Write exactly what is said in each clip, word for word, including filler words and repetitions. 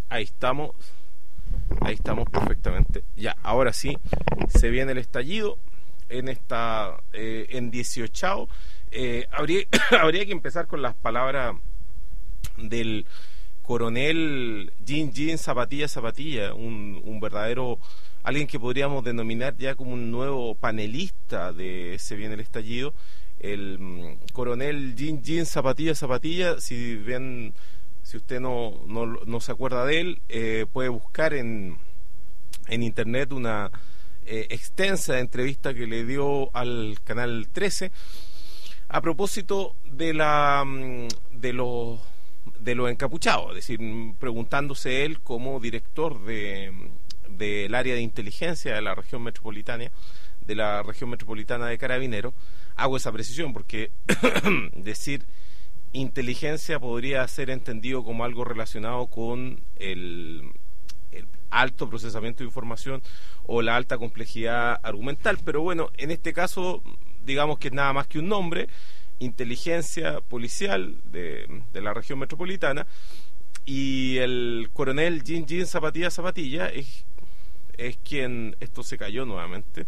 Ahí estamos, ahí estamos perfectamente. Ya, ahora sí, se viene el estallido en esta, eh, en dieciocho. Eh, habría, habría que empezar con las palabras del coronel Jean Jean Zapatilla Zapatilla, un, un verdadero, alguien que podríamos denominar ya como un nuevo panelista de Se viene el estallido. El um, coronel Jean Jean Zapatilla Zapatilla, si bien, si usted no, no, no se acuerda de él, eh, puede buscar en, en internet una eh, extensa entrevista que le dio al Canal trece a propósito de la de los de los encapuchados, es decir, preguntándose él como director de del área de inteligencia de la región metropolitana de la región metropolitana de Carabineros. Hago esa precisión porque decir inteligencia podría ser entendido como algo relacionado con el, el alto procesamiento de información o la alta complejidad argumental, pero bueno, en este caso digamos que es nada más que un nombre: inteligencia policial de, de la región metropolitana. Y el coronel Jean Jean Zapatilla Zapatilla es, es quien... Esto se cayó nuevamente.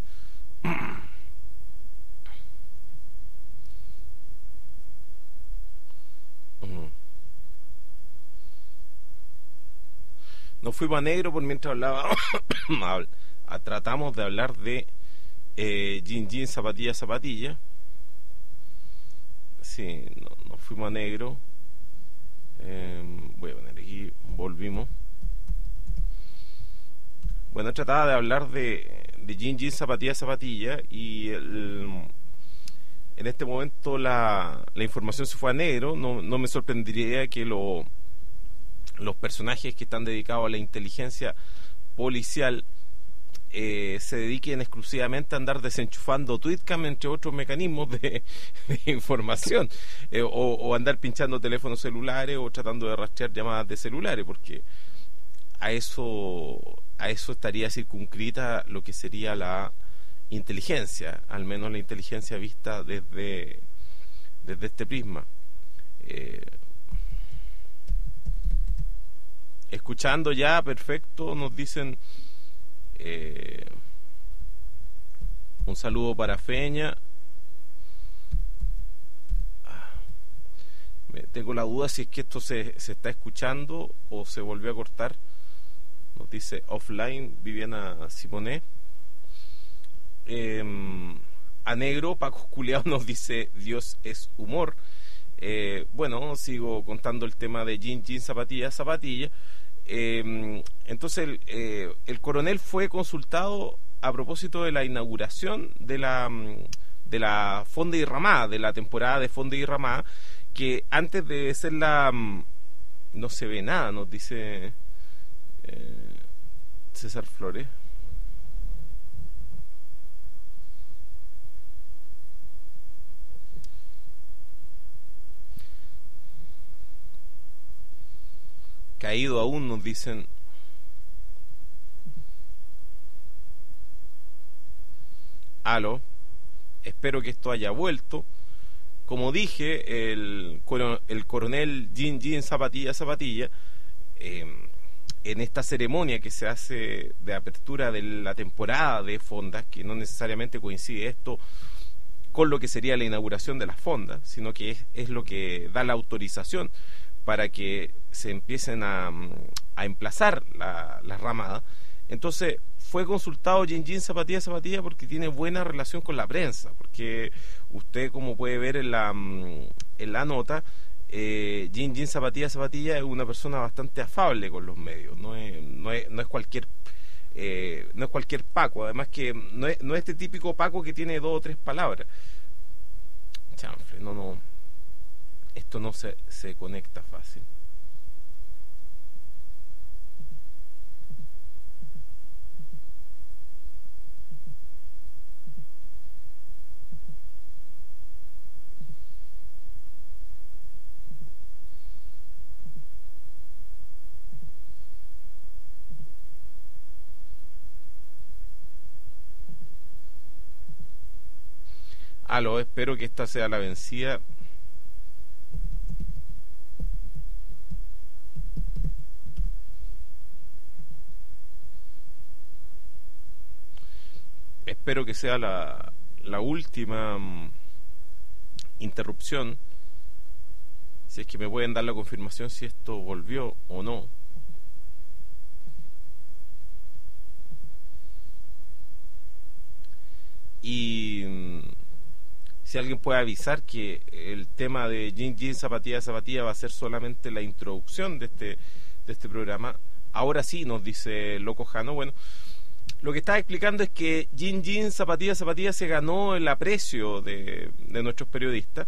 Nos fuimos a negro por mientras hablábamos. Tratamos de hablar de eh, Jean Jean Zapatilla Zapatilla. Sí, no, nos fuimos a negro. Eh, voy a poner aquí, volvimos. Bueno, trataba de hablar de, de Jean Jean Zapatilla Zapatilla y el, en este momento la, la información se fue a negro. No, no me sorprendería que lo, los personajes que están dedicados a la inteligencia policial Eh, se dediquen exclusivamente a andar desenchufando Tweetcam, entre otros mecanismos de, de información, eh, o, o andar pinchando teléfonos celulares o tratando de rastrear llamadas de celulares, porque a eso a eso estaría circunscrita lo que sería la inteligencia, al menos la inteligencia vista desde desde este prisma. eh, escuchando ya, perfecto, nos dicen. Eh, un saludo para Feña. Me, tengo la duda si es que esto se, se está escuchando o se volvió a cortar. Nos dice offline Viviana Simonet. Eh, a negro Paco Culeado nos dice Dios es humor. Eh, bueno, sigo contando el tema de Jean Jean Zapatilla Zapatilla. Eh, entonces el, eh, el coronel fue consultado a propósito de la inauguración de la de la Fonda y Ramada, de la temporada de Fonda y Ramada, que antes de ser la no se ve nada, nos dice eh, César Flores. Caído aún, nos dicen. Aló, espero que esto haya vuelto. Como dije, el, el coronel Jean Jean Zapatilla Zapatilla, eh, en esta ceremonia que se hace de apertura de la temporada de fondas, que no necesariamente coincide esto con lo que sería la inauguración de las fondas, sino que es, es lo que da la autorización para que se empiecen a, a emplazar la, la ramada. Entonces fue consultado Jean Jean Zapatilla Zapatilla porque tiene buena relación con la prensa, porque usted, como puede ver en la, en la nota, eh, Jean Jean Zapatilla Zapatilla es una persona bastante afable con los medios, no es, no es, no es cualquier eh, no es cualquier Paco, además que no es, no es este típico Paco que tiene dos o tres palabras. Chanfle, no, no, esto no se, se conecta fácil. Aló, espero que esta sea la vencida. espero que sea la, la última um, interrupción. Si es que me pueden dar la confirmación si esto volvió o no. Y um, si alguien puede avisar que el tema de Jean Jean Zapatilla Zapatilla va a ser solamente la introducción de este, de este programa. Ahora sí, nos dice Loco Jano. Bueno, lo que estaba explicando es que Jean Jean Zapatilla Zapatilla se ganó el aprecio de, de nuestros periodistas,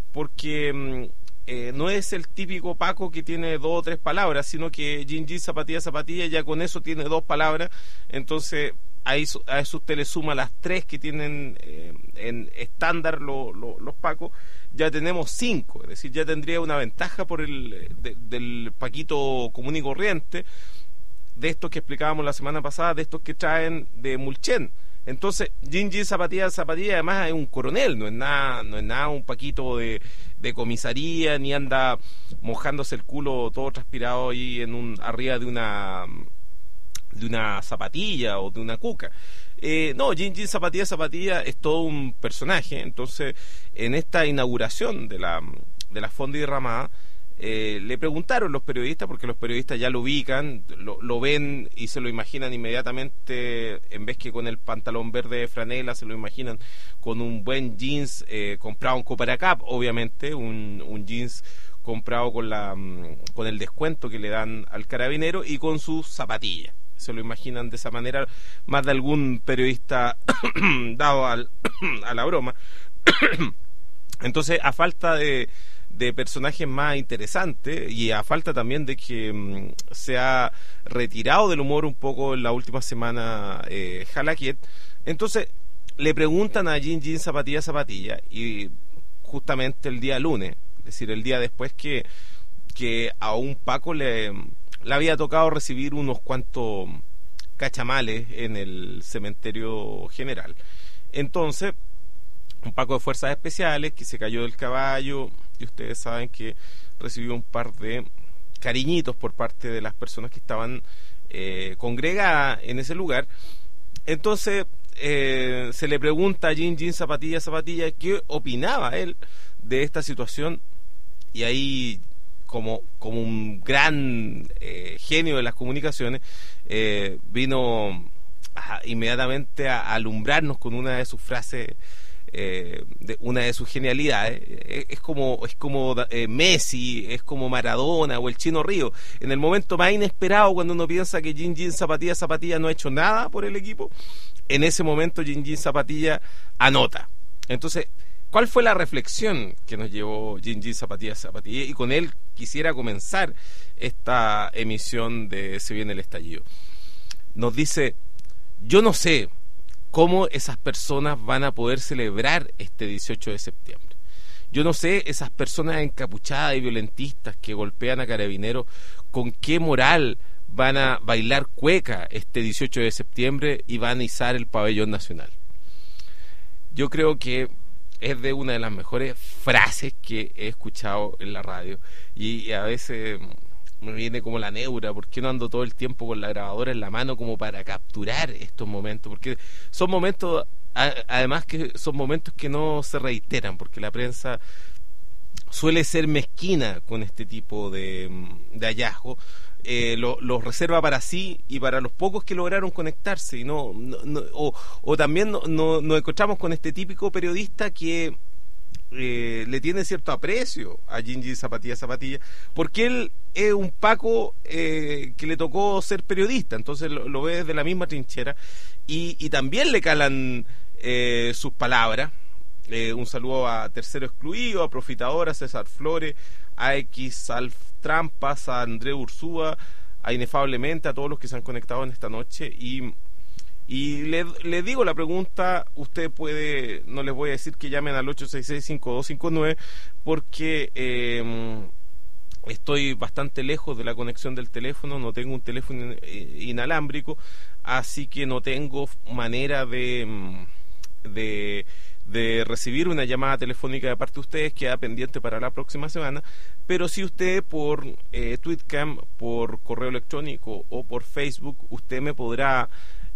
porque eh, no es el típico Paco que tiene dos o tres palabras, sino que Jean Jean Zapatilla Zapatilla ya con eso tiene dos palabras. Entonces a eso, a eso usted le suma las tres que tienen eh, en estándar lo, lo, los Pacos, ya tenemos cinco, es decir, ya tendría una ventaja por el de, del Paquito común y corriente, de estos que explicábamos la semana pasada, de estos que traen de Mulchen. Entonces, Jean Jean Zapatilla Zapatilla además es un coronel, no es nada, no es nada un Paquito de, de comisaría, ni anda mojándose el culo todo transpirado ahí en un arriba de una de una zapatilla o de una cuca. Eh, no, Jean Jean Zapatilla Zapatilla es todo un personaje. Entonces, en esta inauguración de la de la Fonda y Ramada, Eh, le preguntaron los periodistas, porque los periodistas ya lo ubican, lo, lo ven y se lo imaginan inmediatamente, en vez que con el pantalón verde de franela, se lo imaginan con un buen jeans eh, comprado en Coparacap, obviamente, un, un jeans comprado con la con el descuento que le dan al carabinero y con sus zapatillas. Se lo imaginan de esa manera, más de algún periodista dado al, a la broma. Entonces, a falta de de personajes más interesantes y a falta también de que um, se ha retirado del humor un poco en la última semana eh, Jalaquiet, entonces le preguntan a Jean Jean Zapatilla Zapatilla, y justamente el día lunes, es decir, el día después que, que a un Paco le, le había tocado recibir unos cuantos cachamales en el cementerio general. Entonces, un Paco de fuerzas especiales que se cayó del caballo, y ustedes saben que recibió un par de cariñitos por parte de las personas que estaban eh, congregadas en ese lugar. Entonces eh, se le pregunta a Jean Jean Zapatilla Zapatilla qué opinaba él de esta situación, y ahí como, como un gran eh, genio de las comunicaciones eh, vino a, inmediatamente a, a alumbrarnos con una de sus frases, Eh, de una de sus genialidades. Eh, es como es como eh, Messi, es como Maradona o el Chino Río, en el momento más inesperado, cuando uno piensa que Jean Jean Zapatilla Zapatilla no ha hecho nada por el equipo, en ese momento Jean Jean Zapatilla anota. Entonces, ¿cuál fue la reflexión que nos llevó Jean Jean Zapatilla Zapatilla? Y con él quisiera comenzar esta emisión de Se Viene el Estallido. Nos dice: yo no sé cómo esas personas van a poder celebrar este dieciocho de septiembre. Yo no sé, esas personas encapuchadas y violentistas que golpean a carabineros, con qué moral van a bailar cueca este dieciocho de septiembre y van a izar el pabellón nacional. Yo creo que es de una de las mejores frases que he escuchado en la radio, y, y a veces me viene como la neura, ¿por qué no ando todo el tiempo con la grabadora en la mano como para capturar estos momentos? Porque son momentos, a, además que son momentos que no se reiteran, porque la prensa suele ser mezquina con este tipo de, de hallazgos, eh, los lo reserva para sí y para los pocos que lograron conectarse, y no, no, no o, o también no, no, nos encontramos con este típico periodista que Eh, le tiene cierto aprecio a Jean Jean Zapatilla Zapatilla, porque él es un Paco eh, que le tocó ser periodista, entonces lo, lo ve desde la misma trinchera, y, y también le calan eh, sus palabras. Eh, un saludo a Tercero Excluido, a Profitador, a César Flores, a X Alf Trampas, a André Ursúa, a Inefablemente, a todos los que se han conectado en esta noche. Y Y le, le digo la pregunta, usted puede, no les voy a decir que llamen al ocho seis seis, cinco dos cinco nueve, porque eh, estoy bastante lejos de la conexión del teléfono, no tengo un teléfono inalámbrico, así que no tengo manera de, de, de recibir una llamada telefónica de parte de ustedes, queda pendiente para la próxima semana. Pero si usted por eh, Tweetcam, por correo electrónico o por Facebook, usted me podrá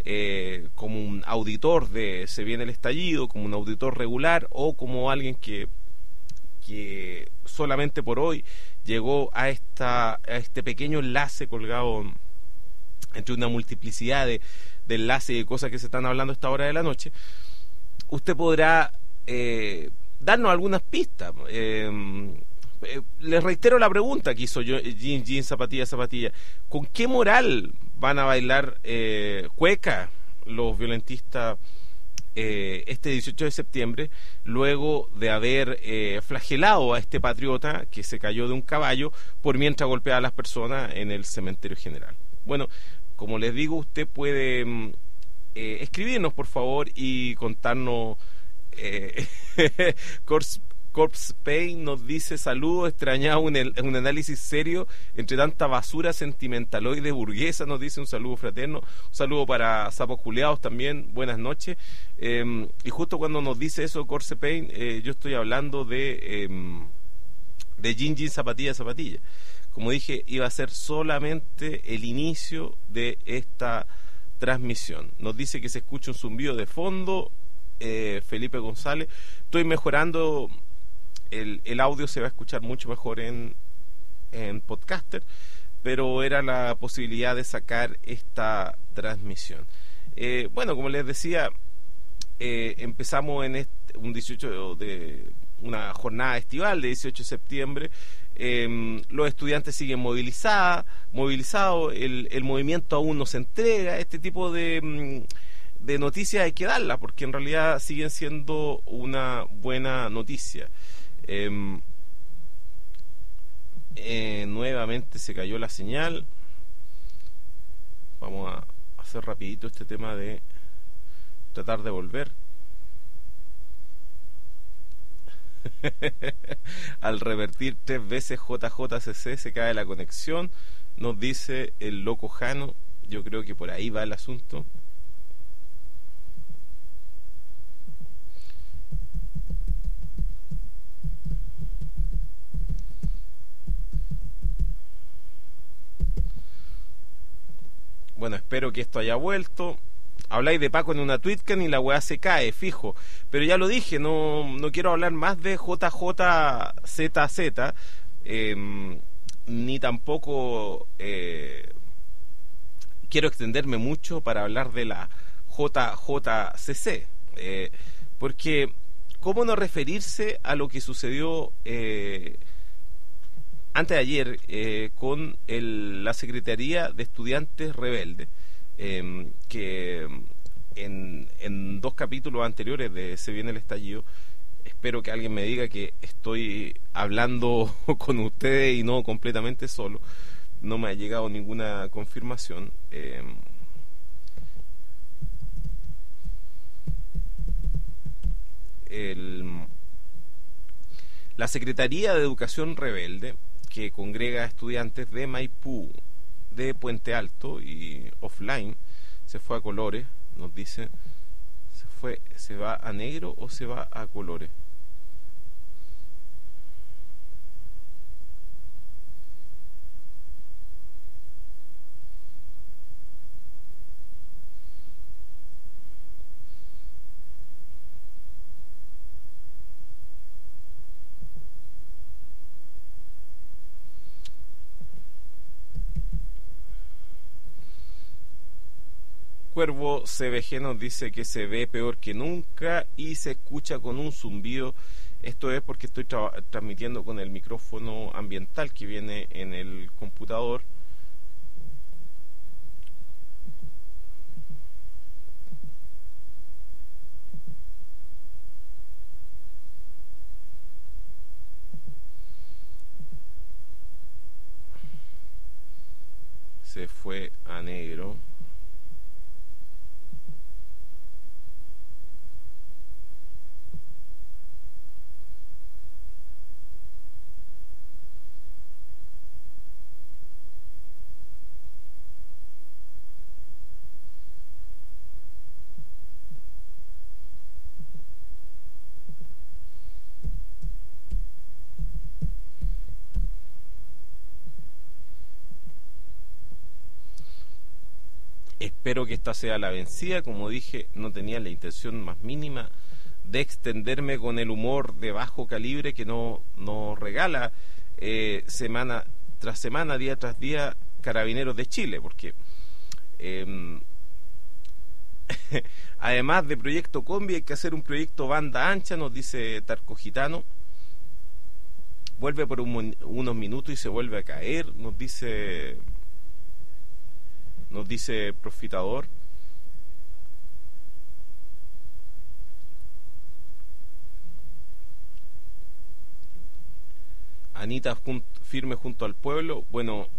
eh, como un auditor de Se Viene el Estallido, como un auditor regular o como alguien que, que solamente por hoy llegó a, esta, a este pequeño enlace colgado entre una multiplicidad de, de enlaces y de cosas que se están hablando a esta hora de la noche, usted podrá eh, darnos algunas pistas. Eh, eh, les reitero la pregunta que hizo yo, Jean, Jean, Zapatilla, Zapatilla. ¿Con qué moral van a bailar eh, cueca los violentistas eh, este dieciocho de septiembre, luego de haber eh, flagelado a este patriota que se cayó de un caballo por mientras golpeaba a las personas en el cementerio general? Bueno, como les digo, usted puede eh, escribirnos, por favor, y contarnos. eh, Corps, Corpse Pain nos dice: saludos, extrañaba un, un análisis serio entre tanta basura sentimentaloide burguesa. Nos dice un saludo fraterno, un saludo para Sapos Culeados también, buenas noches. Eh, y justo cuando nos dice eso Corpse Pain, eh, yo estoy hablando de eh, de Jean Jean Zapatilla Zapatilla. Como dije, iba a ser solamente el inicio de esta transmisión. Nos dice que se escucha un zumbido de fondo, eh, Felipe González. Estoy mejorando, el, el audio se va a escuchar mucho mejor en, en Podcaster, pero era la posibilidad de sacar esta transmisión. Eh, bueno, como les decía, eh, empezamos en este, un dieciocho de una jornada estival de dieciocho de septiembre. Eh, los estudiantes siguen movilizados, movilizados el, el movimiento aún no se entrega. Este tipo de, de noticias hay que darlas porque en realidad siguen siendo una buena noticia. Eh, eh, nuevamente se cayó la señal. Vamos a hacer rapidito este tema de tratar de volver. Al revertir tres veces J J C C se cae la conexión, nos dice el loco Jano. Yo creo que por ahí va el asunto. Bueno, espero que esto haya vuelto. Habláis de Paco en una tweetcan y la weá se cae, fijo. Pero ya lo dije, no, no quiero hablar más de J J Z Z, eh, ni tampoco eh, quiero extenderme mucho para hablar de la J J C C. Eh, porque, ¿cómo no referirse a lo que sucedió eh, antes de ayer eh, con el, la Secretaría de Estudiantes Rebeldes? Eh, que en, en dos capítulos anteriores de Se Viene el Estallido, espero que alguien me diga que estoy hablando con ustedes y no completamente solo. No me ha llegado ninguna confirmación. Eh, el, la Secretaría de Educación Rebelde, que congrega a estudiantes de Maipú, de Puente Alto y offline, se fue a colores. Nos dice, se fue, se va a negro o se va a colores. Cuervo C B G nos dice que se ve peor que nunca y se escucha con un zumbido. Esto es porque estoy tra transmitiendo con el micrófono ambiental que viene en el computador. Se fue a negro. Espero que esta sea la vencida. Como dije, no tenía la intención más mínima de extenderme con el humor de bajo calibre que no nos regala eh, semana tras semana, día tras día, Carabineros de Chile, porque eh, además de Proyecto Combi hay que hacer un proyecto banda ancha, nos dice Tarco Gitano. Vuelve por un, unos minutos y se vuelve a caer, nos dice nos dice Profitador. Anita jun, firme junto al pueblo. Bueno,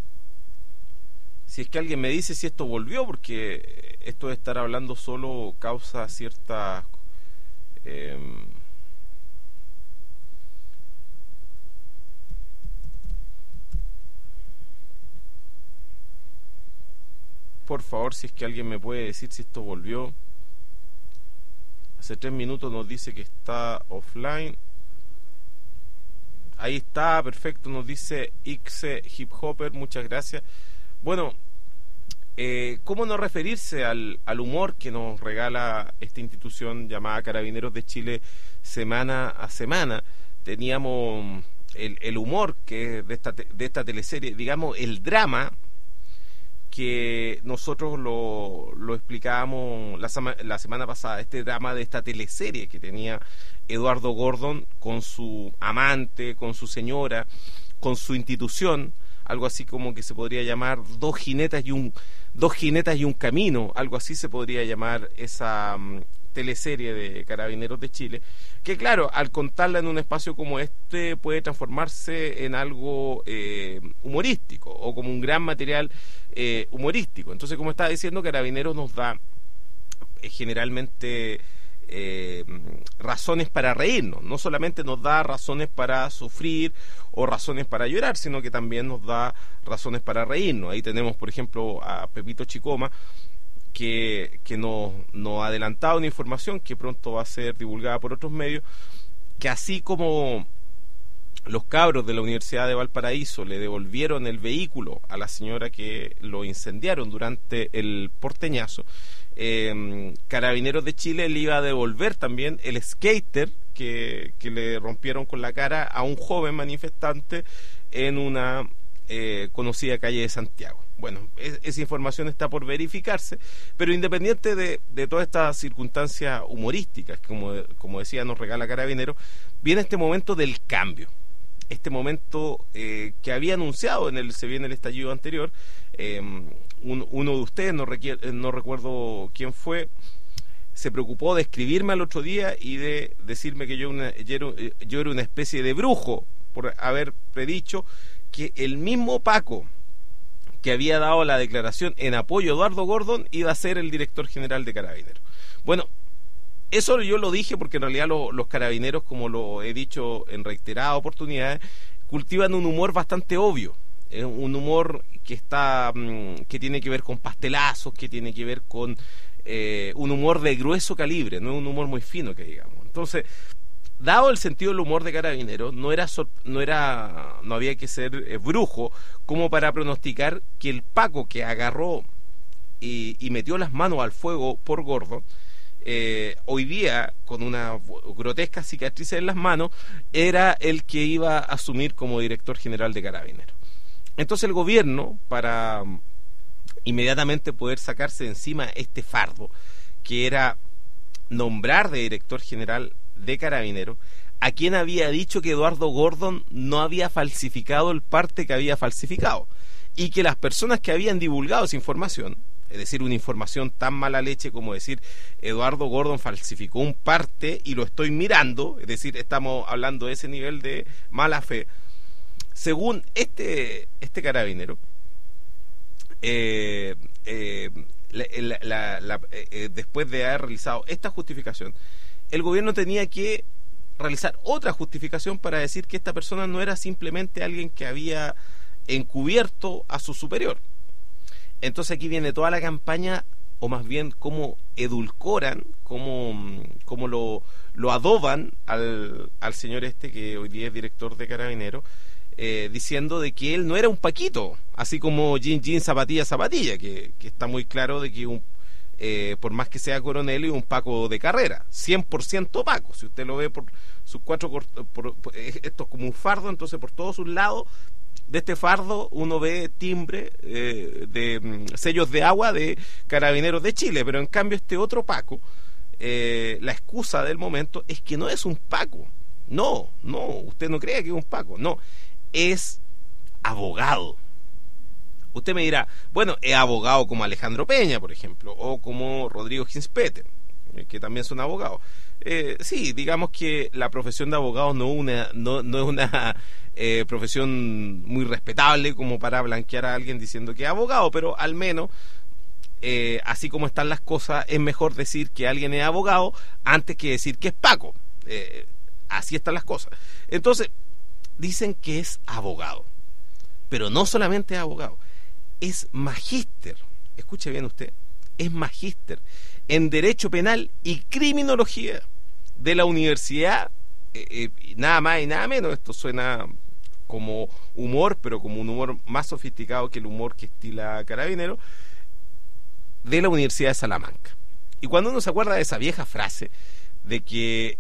si es que alguien me dice si esto volvió, porque esto de estar hablando solo causa cierta eh, por favor, si es que alguien me puede decir si esto volvió. Hace tres minutos nos dice que está offline. Ahí está, perfecto, nos dice Ixe Hip Hopper, muchas gracias. Bueno, eh, ¿cómo no referirse al, al humor que nos regala esta institución llamada Carabineros de Chile semana a semana? Teníamos el, el humor que es de esta, de esta teleserie, digamos el drama, que nosotros lo, lo explicábamos la, la semana pasada, este drama de esta teleserie que tenía Eduardo Gordon con su amante, con su señora, con su institución, algo así como que se podría llamar dos jinetas y un dos jinetas y un camino, algo así se podría llamar esa um, teleserie de Carabineros de Chile, que claro, al contarla en un espacio como este puede transformarse en algo eh, humorístico o como un gran material eh, humorístico. Entonces, como estaba diciendo, Carabineros nos da eh, generalmente eh, razones para reírnos, no solamente nos da razones para sufrir o razones para llorar, sino que también nos da razones para reírnos. Ahí tenemos, por ejemplo, a Pepito Chicoma, que, que nos, nos ha adelantado una información que pronto va a ser divulgada por otros medios, que así como los cabros de la Universidad de Valparaíso le devolvieron el vehículo a la señora que lo incendiaron durante el porteñazo, eh, Carabineros de Chile le iba a devolver también el skater que, que le rompieron con la cara a un joven manifestante en una eh, conocida calle de Santiago. Bueno, es, esa información está por verificarse, pero independiente de, de todas estas circunstancias humorísticas, como, como decía, nos regala Carabineros, viene este momento del cambio. Este momento eh, que había anunciado en el se viene el estallido anterior, eh, un, uno de ustedes, no, requiere, no recuerdo quién fue, se preocupó de escribirme al otro día y de decirme que yo, una, yo, era, yo era una especie de brujo por haber predicho que el mismo Paco que había dado la declaración en apoyo a Eduardo Gordon iba a ser el director general de Carabineros. Bueno, eso yo lo dije porque en realidad lo, los carabineros, como lo he dicho en reiteradas oportunidades, cultivan un humor bastante obvio, eh, un humor que está mmm, que tiene que ver con pastelazos, que tiene que ver con eh, un humor de grueso calibre, no es un humor muy fino que digamos. Entonces, dado el sentido del humor de Carabineros, no era no era no había que ser eh, brujo como para pronosticar que el Paco que agarró y, y metió las manos al fuego por Gordon, Eh, hoy día con una grotesca cicatriz en las manos, era el que iba a asumir como director general de Carabineros. Entonces el gobierno, para um, inmediatamente poder sacarse de encima este fardo, que era nombrar de director general de Carabineros a quien había dicho que Eduardo Gordon no había falsificado el parte que había falsificado, y que las personas que habían divulgado esa información, es decir, una información tan mala leche como decir Eduardo Gordon falsificó un parte y lo estoy mirando, es decir, estamos hablando de ese nivel de mala fe, según este este carabinero, eh, eh, la, la, la, la, eh, después de haber realizado esta justificación, el gobierno tenía que realizar otra justificación para decir que esta persona no era simplemente alguien que había encubierto a su superior. Entonces aquí viene toda la campaña, o más bien cómo edulcoran, cómo, cómo lo, lo adoban al, al señor este que hoy día es director de Carabineros, eh, diciendo de que él no era un paquito, así como jean, jean, zapatilla, zapatilla, que, que está muy claro de que un, eh, por más que sea coronel, es un Paco de carrera, cien por ciento Paco. Si usted lo ve por sus cuatro, por, por, por, esto es como un fardo, entonces por todos sus lados de este fardo uno ve timbre eh, de um, sellos de agua de Carabineros de Chile, pero en cambio este otro Paco, eh, la excusa del momento es que no es un Paco. No, no, usted no crea que es un Paco, no, es abogado. Usted me dirá, bueno, es abogado como Alejandro Peña, por ejemplo, o como Rodrigo Ginspeter, eh, que también son abogados. Eh, sí, digamos que la profesión de abogado no, una, no, no es una eh, profesión muy respetable como para blanquear a alguien diciendo que es abogado, pero al menos, eh, así como están las cosas, es mejor decir que alguien es abogado antes que decir que es Paco. Eh, así están las cosas. Entonces, dicen que es abogado, pero no solamente es abogado, es magíster. Escuche bien usted, es magíster en Derecho Penal y Criminología de la Universidad, eh, eh, nada más y nada menos. Esto suena como humor, pero como un humor más sofisticado que el humor que estila Carabinero, de la Universidad de Salamanca. Y cuando uno se acuerda de esa vieja frase de que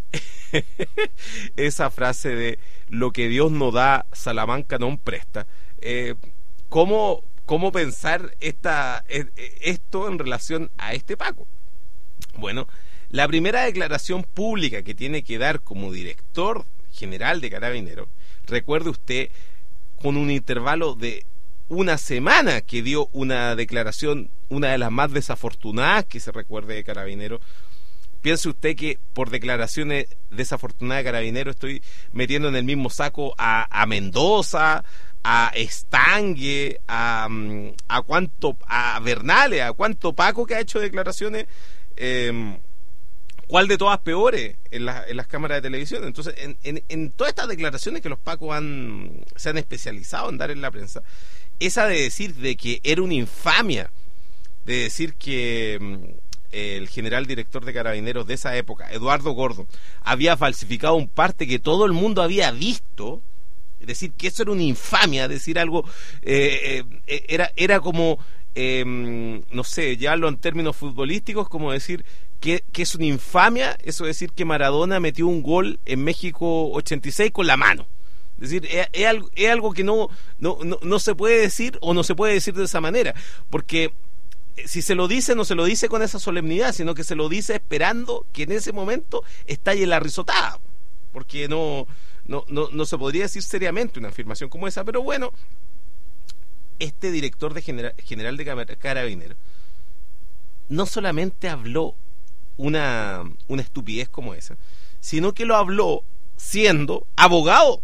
esa frase de lo que Dios no da, Salamanca no presta, eh, ¿cómo, cómo pensar esta, esto en relación a este Paco? Bueno, la primera declaración pública que tiene que dar como director general de Carabineros, recuerde usted, con un intervalo de una semana que dio una declaración, una de las más desafortunadas que se recuerde de Carabineros. Piense usted que por declaraciones desafortunadas de Carabineros estoy metiendo en el mismo saco a, a Mendoza, a Estangue, a, a cuánto, a Bernales, a cuánto Paco que ha hecho declaraciones, eh, cuál de todas peores en, la, en las cámaras de televisión. Entonces, en, en, en todas estas declaraciones que los Pacos han, se han especializado en dar en la prensa, esa de decir de que era una infamia, de decir que el general director de Carabineros de esa época, Eduardo Gordon, había falsificado un parte que todo el mundo había visto, es decir, que eso era una infamia, decir algo, eh, eh, era, era como, eh, no sé, llevarlo en términos futbolísticos, como decir que, que es una infamia, eso decir que Maradona metió un gol en México ochenta y seis con la mano. Es decir, es, es, algo, es algo que no, no, no, no se puede decir, o no se puede decir de esa manera, porque si se lo dice, no se lo dice con esa solemnidad, sino que se lo dice esperando que en ese momento estalle la risotada, porque no, no, no, no se podría decir seriamente una afirmación como esa. Pero bueno, este director de general, general de Carabineros no solamente habló una, una estupidez como esa, sino que lo habló siendo abogado.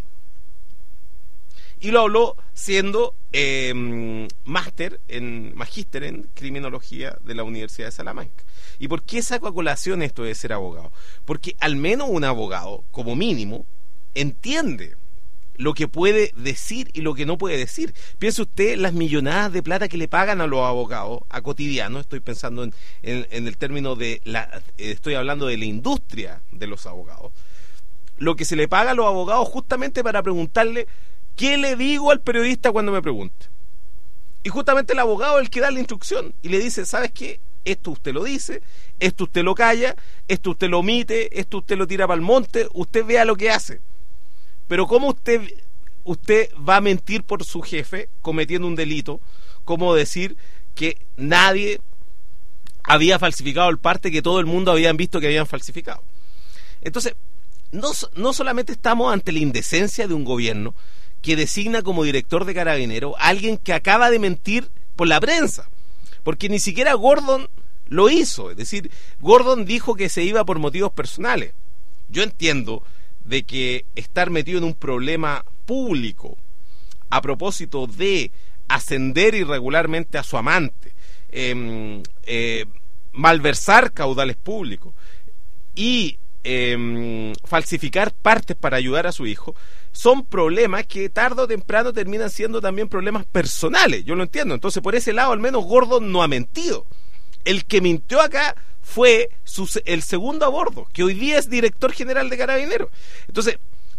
Y lo habló siendo eh, máster en magíster en criminología de la Universidad de Salamanca. ¿Y por qué saco a colación esto de ser abogado? Porque al menos un abogado, como mínimo, entiende lo que puede decir y lo que no puede decir. Piense usted las millonadas de plata que le pagan a los abogados a cotidiano. Estoy pensando en, en, en el término de la, eh, estoy hablando de la industria de los abogados. Lo que se le paga a los abogados justamente para preguntarle ¿qué le digo al periodista cuando me pregunte? Y justamente el abogado es el que da la instrucción y le dice, ¿sabes qué? Esto usted lo dice, esto usted lo calla, esto usted lo omite, esto usted lo tira para el monte, usted vea lo que hace. Pero ¿cómo usted, usted va a mentir por su jefe cometiendo un delito? ¿Cómo decir que nadie había falsificado el parte que todo el mundo habían visto que habían falsificado? Entonces, no, no solamente estamos ante la indecencia de un gobierno que designa como director de Carabineros a alguien que acaba de mentir por la prensa, porque ni siquiera Gordon lo hizo. Es decir, Gordon dijo que se iba por motivos personales. Yo entiendo de que estar metido en un problema público a propósito de ascender irregularmente a su amante, eh, eh, malversar caudales públicos y eh, falsificar partes para ayudar a su hijo, son problemas que tarde o temprano terminan siendo también problemas personales. Yo lo entiendo. Entonces, por ese lado, al menos Gordon no ha mentido. El que mintió acá fue su, el segundo a bordo, que hoy día es director general de Carabineros. Entonces,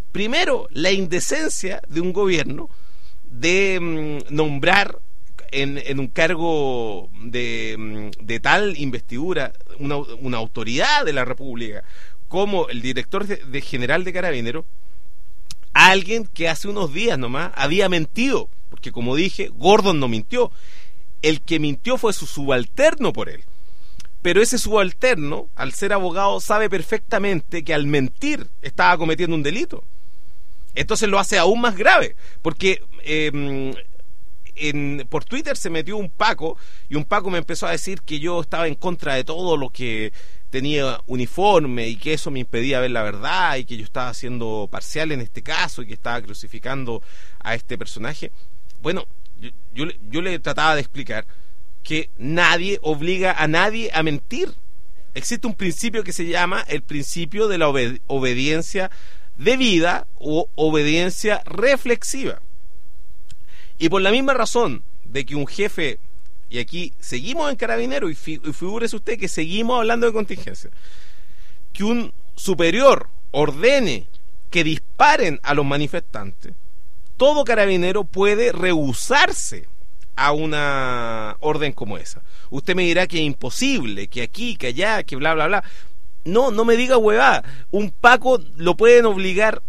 Primero, la indecencia de un gobierno de mm, nombrar en, en un cargo de, de tal investidura una, una autoridad de la República como el director de, de general de Carabineros, a alguien que hace unos días nomás había mentido, porque como dije, Gordon no mintió, el que mintió fue su subalterno por él. Pero ese subalterno, al ser abogado, sabe perfectamente que al mentir estaba cometiendo un delito. Entonces lo hace aún más grave, porque eh, en, por Twitter se metió un Paco, y un Paco me empezó a decir que yo estaba en contra de todo lo que tenía uniforme, y que eso me impedía ver la verdad, y que yo estaba siendo parcial en este caso, y que estaba crucificando a este personaje. Bueno, yo, yo, yo le trataba de explicar que nadie obliga a nadie a mentir. Existe un principio que se llama el principio de la obed- obediencia debida o obediencia reflexiva. Y por la misma razón de que un jefe, y aquí seguimos en Carabineros, y, fi- y figúrese usted que seguimos hablando de contingencia, que un superior ordene que disparen a los manifestantes, todo carabinero puede rehusarse a una orden como esa. Usted me dirá que es imposible, que aquí, que allá, que bla, bla, bla. No, no me diga huevada. Un Paco lo pueden obligar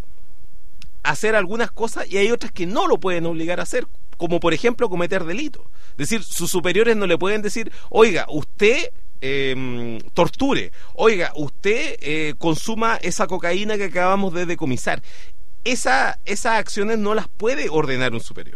a hacer algunas cosas y hay otras que no lo pueden obligar a hacer, como por ejemplo cometer delitos. Es decir, sus superiores no le pueden decir, oiga, usted eh, torture, oiga, usted eh, consuma esa cocaína que acabamos de decomisar. Esa, esas acciones no las puede ordenar un superior.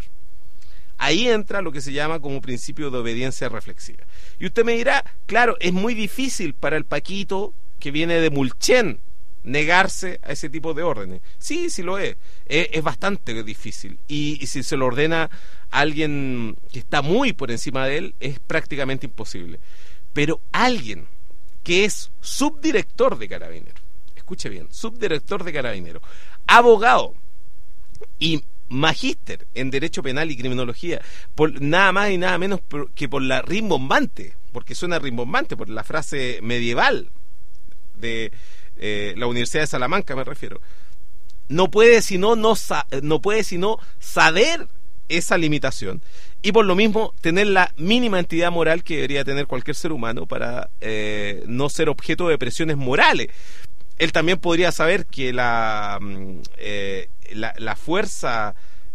Ahí entra lo que se llama como principio de obediencia reflexiva. Y usted me dirá, claro, es muy difícil para el Paquito que viene de Mulchen negarse a ese tipo de órdenes. Sí, sí lo es. Es, es bastante difícil. Y, y si se lo ordena a alguien que está muy por encima de él, es prácticamente imposible. Pero alguien que es subdirector de Carabineros, escuche bien, subdirector de Carabineros, abogado y magíster en Derecho Penal y Criminología, por nada más y nada menos que por la rimbombante, porque suena rimbombante, por la frase medieval de eh, la Universidad de Salamanca, me refiero, no puede sino no, no puede sino saber esa limitación y por lo mismo tener la mínima entidad moral que debería tener cualquier ser humano para eh, no ser objeto de presiones morales. Él también podría saber que la eh, la, la fuerza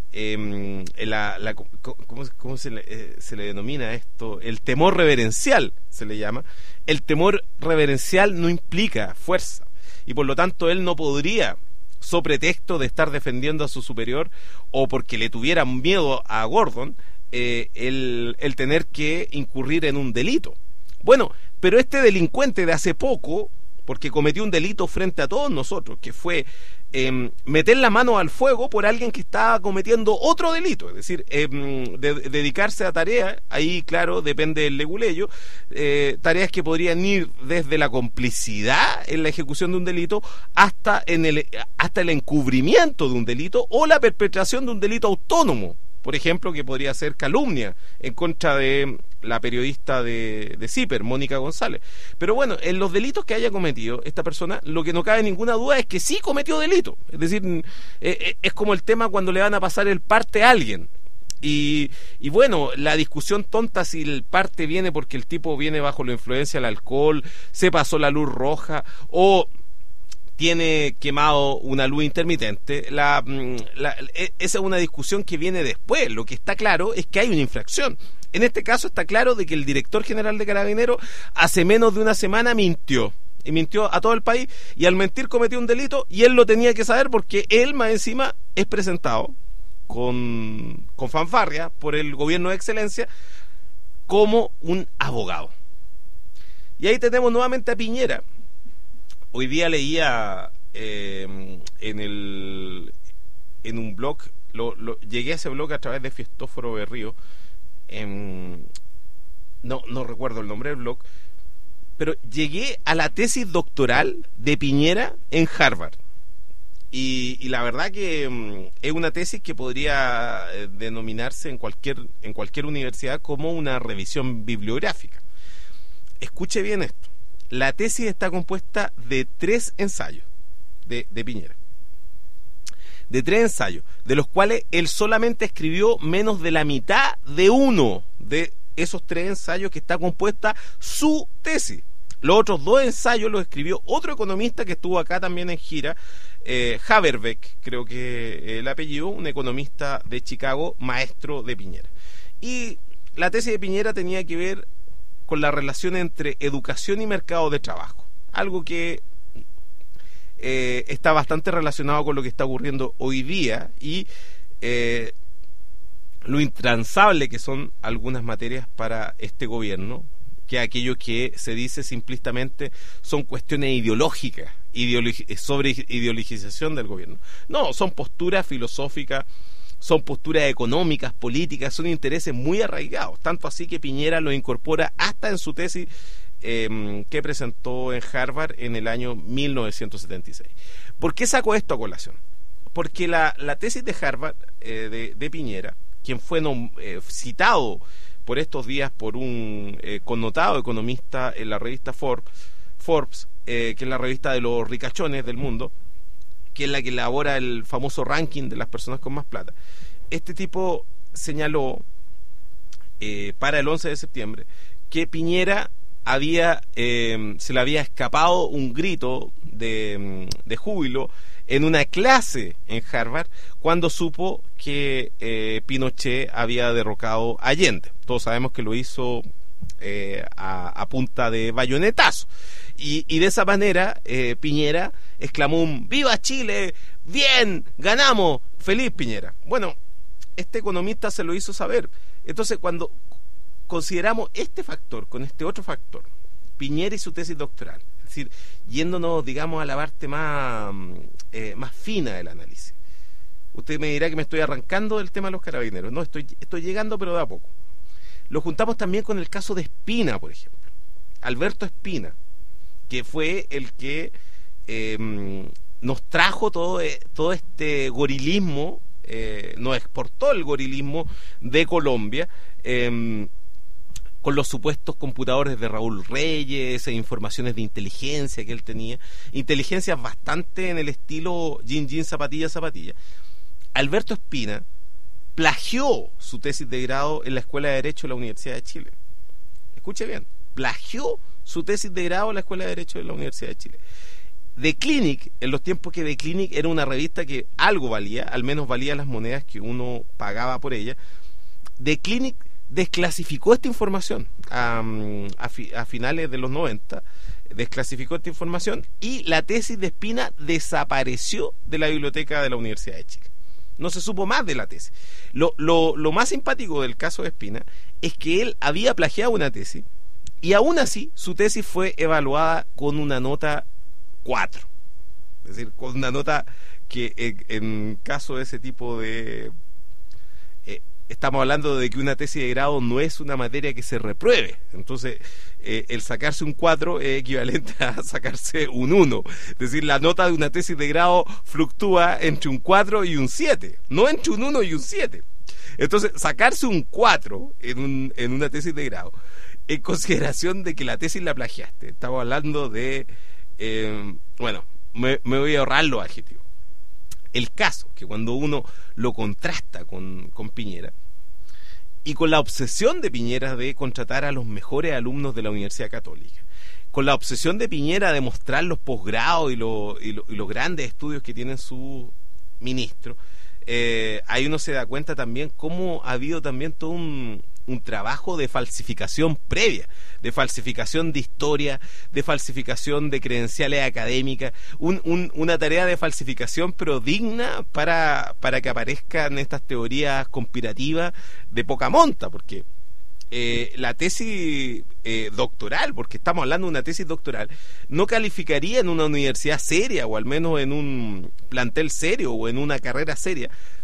eh, la, la, ¿cómo, cómo se, le, eh, se le denomina esto? El temor reverencial se le llama. El temor reverencial no implica fuerza y por lo tanto él no podría, so pretexto de estar defendiendo a su superior o porque le tuvieran miedo a Gordon, eh, el, el tener que incurrir en un delito. Bueno, pero este delincuente de hace poco, porque cometió un delito frente a todos nosotros, que fue eh, meter la mano al fuego por alguien que estaba cometiendo otro delito, es decir, eh, de, de dedicarse a tareas, ahí claro, depende del leguleyo, eh, tareas que podrían ir desde la complicidad en la ejecución de un delito hasta, en el, hasta el encubrimiento de un delito o la perpetración de un delito autónomo, por ejemplo, que podría ser calumnia en contra de la periodista de, de CIPER, Mónica González. Pero bueno, en los delitos que haya cometido esta persona, lo que no cabe ninguna duda es que sí cometió delito. Es decir, eh, es como el tema cuando le van a pasar el parte a alguien. Y, y bueno, la discusión tonta si el parte viene porque el tipo viene bajo la influencia del alcohol, se pasó la luz roja o tiene quemado una luz intermitente, la, la, esa es una discusión que viene después. Lo que está claro es que hay una infracción. En este caso está claro de que el director general de Carabineros hace menos de una semana mintió, y mintió a todo el país, y al mentir cometió un delito, y él lo tenía que saber porque él más encima es presentado con, con fanfarria por el gobierno de excelencia como un abogado. Y ahí tenemos nuevamente a Piñera. Hoy día leía eh, en el en un blog, lo, lo, llegué a ese blog a través de Fiestóforo Berrío, eh, no, no recuerdo el nombre del blog, pero llegué a la tesis doctoral de Piñera en Harvard. Y, y la verdad que um, es una tesis que podría eh, denominarse en cualquier, en cualquier universidad como una revisión bibliográfica. Escuche bien esto. La tesis está compuesta de tres ensayos de, de Piñera. de tres ensayos, de los cuales él solamente escribió menos de la mitad de uno de esos tres ensayos que está compuesta su tesis. Los otros dos ensayos los escribió otro economista que estuvo acá también en gira, eh, Haberbeck, creo que el apellido, un economista de Chicago, maestro de Piñera. Y la tesis de Piñera tenía que ver con la relación entre educación y mercado de trabajo, algo que eh, está bastante relacionado con lo que está ocurriendo hoy día y eh, lo intransable que son algunas materias para este gobierno, que aquello que se dice simplistamente son cuestiones ideológicas, ideologi- sobre ideologización del gobierno. No, son posturas filosóficas, son posturas económicas, políticas, son intereses muy arraigados, tanto así que Piñera lo incorpora hasta en su tesis eh, que presentó en Harvard en el año mil novecientos setenta y seis. ¿Por qué saco esto a colación? Porque la, la tesis de Harvard eh, de, de Piñera, quien fue nom- eh, citado por estos días por un eh, connotado economista en la revista Forbes, Forbes eh, que es la revista de los ricachones del mundo, que es la que elabora el famoso ranking de las personas con más plata. Este tipo señaló eh, para el once de septiembre que Piñera había eh, se le había escapado un grito de, de júbilo en una clase en Harvard cuando supo que eh, Pinochet había derrocado a Allende. Todos sabemos que lo hizo eh, a, a punta de bayonetazo. Y, y de esa manera eh, Piñera exclamó un ¡Viva Chile! ¡Bien! ¡Ganamos! ¡Feliz Piñera! Bueno, este economista se lo hizo saber. Entonces, cuando consideramos este factor con este otro factor, Piñera y su tesis doctoral, es decir, yéndonos, digamos, a la parte más, eh, más fina del análisis. Usted me dirá que me estoy arrancando del tema de los carabineros. No, estoy, estoy llegando, pero de a poco. Lo juntamos también con el caso de Espina, por ejemplo. Alberto Espina, que fue el que eh, nos trajo todo, todo este gorilismo, eh, nos exportó el gorilismo de Colombia, eh, con los supuestos computadores de Raúl Reyes e informaciones de inteligencia que él tenía, inteligencias bastante en el estilo jean jean, zapatilla zapatilla. Alberto Espina plagió su tesis de grado en la Escuela de Derecho de la Universidad de Chile. Escuche bien, plagió su tesis de grado en la Escuela de Derecho de la Universidad de Chile. The Clinic, en los tiempos que The Clinic era una revista que algo valía, al menos valía las monedas que uno pagaba por ella, The Clinic desclasificó esta información a, a, fi, a finales de los noventa, desclasificó esta información y la tesis de Espina desapareció de la biblioteca de la Universidad de Chile. No se supo más de la tesis. Lo, lo, lo más simpático del caso de Espina es que él había plagiado una tesis y aún así su tesis fue evaluada con una nota cuatro. Es decir, con una nota que en, en caso de ese tipo de... Eh, estamos hablando de que una tesis de grado no es una materia que se repruebe. Entonces, eh, el sacarse un cuatro es equivalente a sacarse un uno. Es decir, la nota de una tesis de grado fluctúa entre un cuatro y un siete, no entre un uno y un siete. Entonces, sacarse un cuatro en, un, en una tesis de grado, en consideración de que la tesis la plagiaste. Estamos hablando de... Eh, bueno, me, me voy a ahorrar los adjetivos. El caso, que cuando uno lo contrasta con, con Piñera, y con la obsesión de Piñera de contratar a los mejores alumnos de la Universidad Católica, con la obsesión de Piñera de mostrar los posgrados y, lo, y, lo, y los grandes estudios que tienen sus ministros, eh, ahí uno se da cuenta también cómo ha habido también todo un, un trabajo de falsificación previa, de falsificación de historia, de falsificación de credenciales académicas, un, un, una tarea de falsificación pero digna para, para que aparezcan estas teorías conspirativas de poca monta, porque eh, la tesis eh, doctoral, porque estamos hablando de una tesis doctoral, no calificaría en una universidad seria o al menos en un plantel serio o en una carrera seria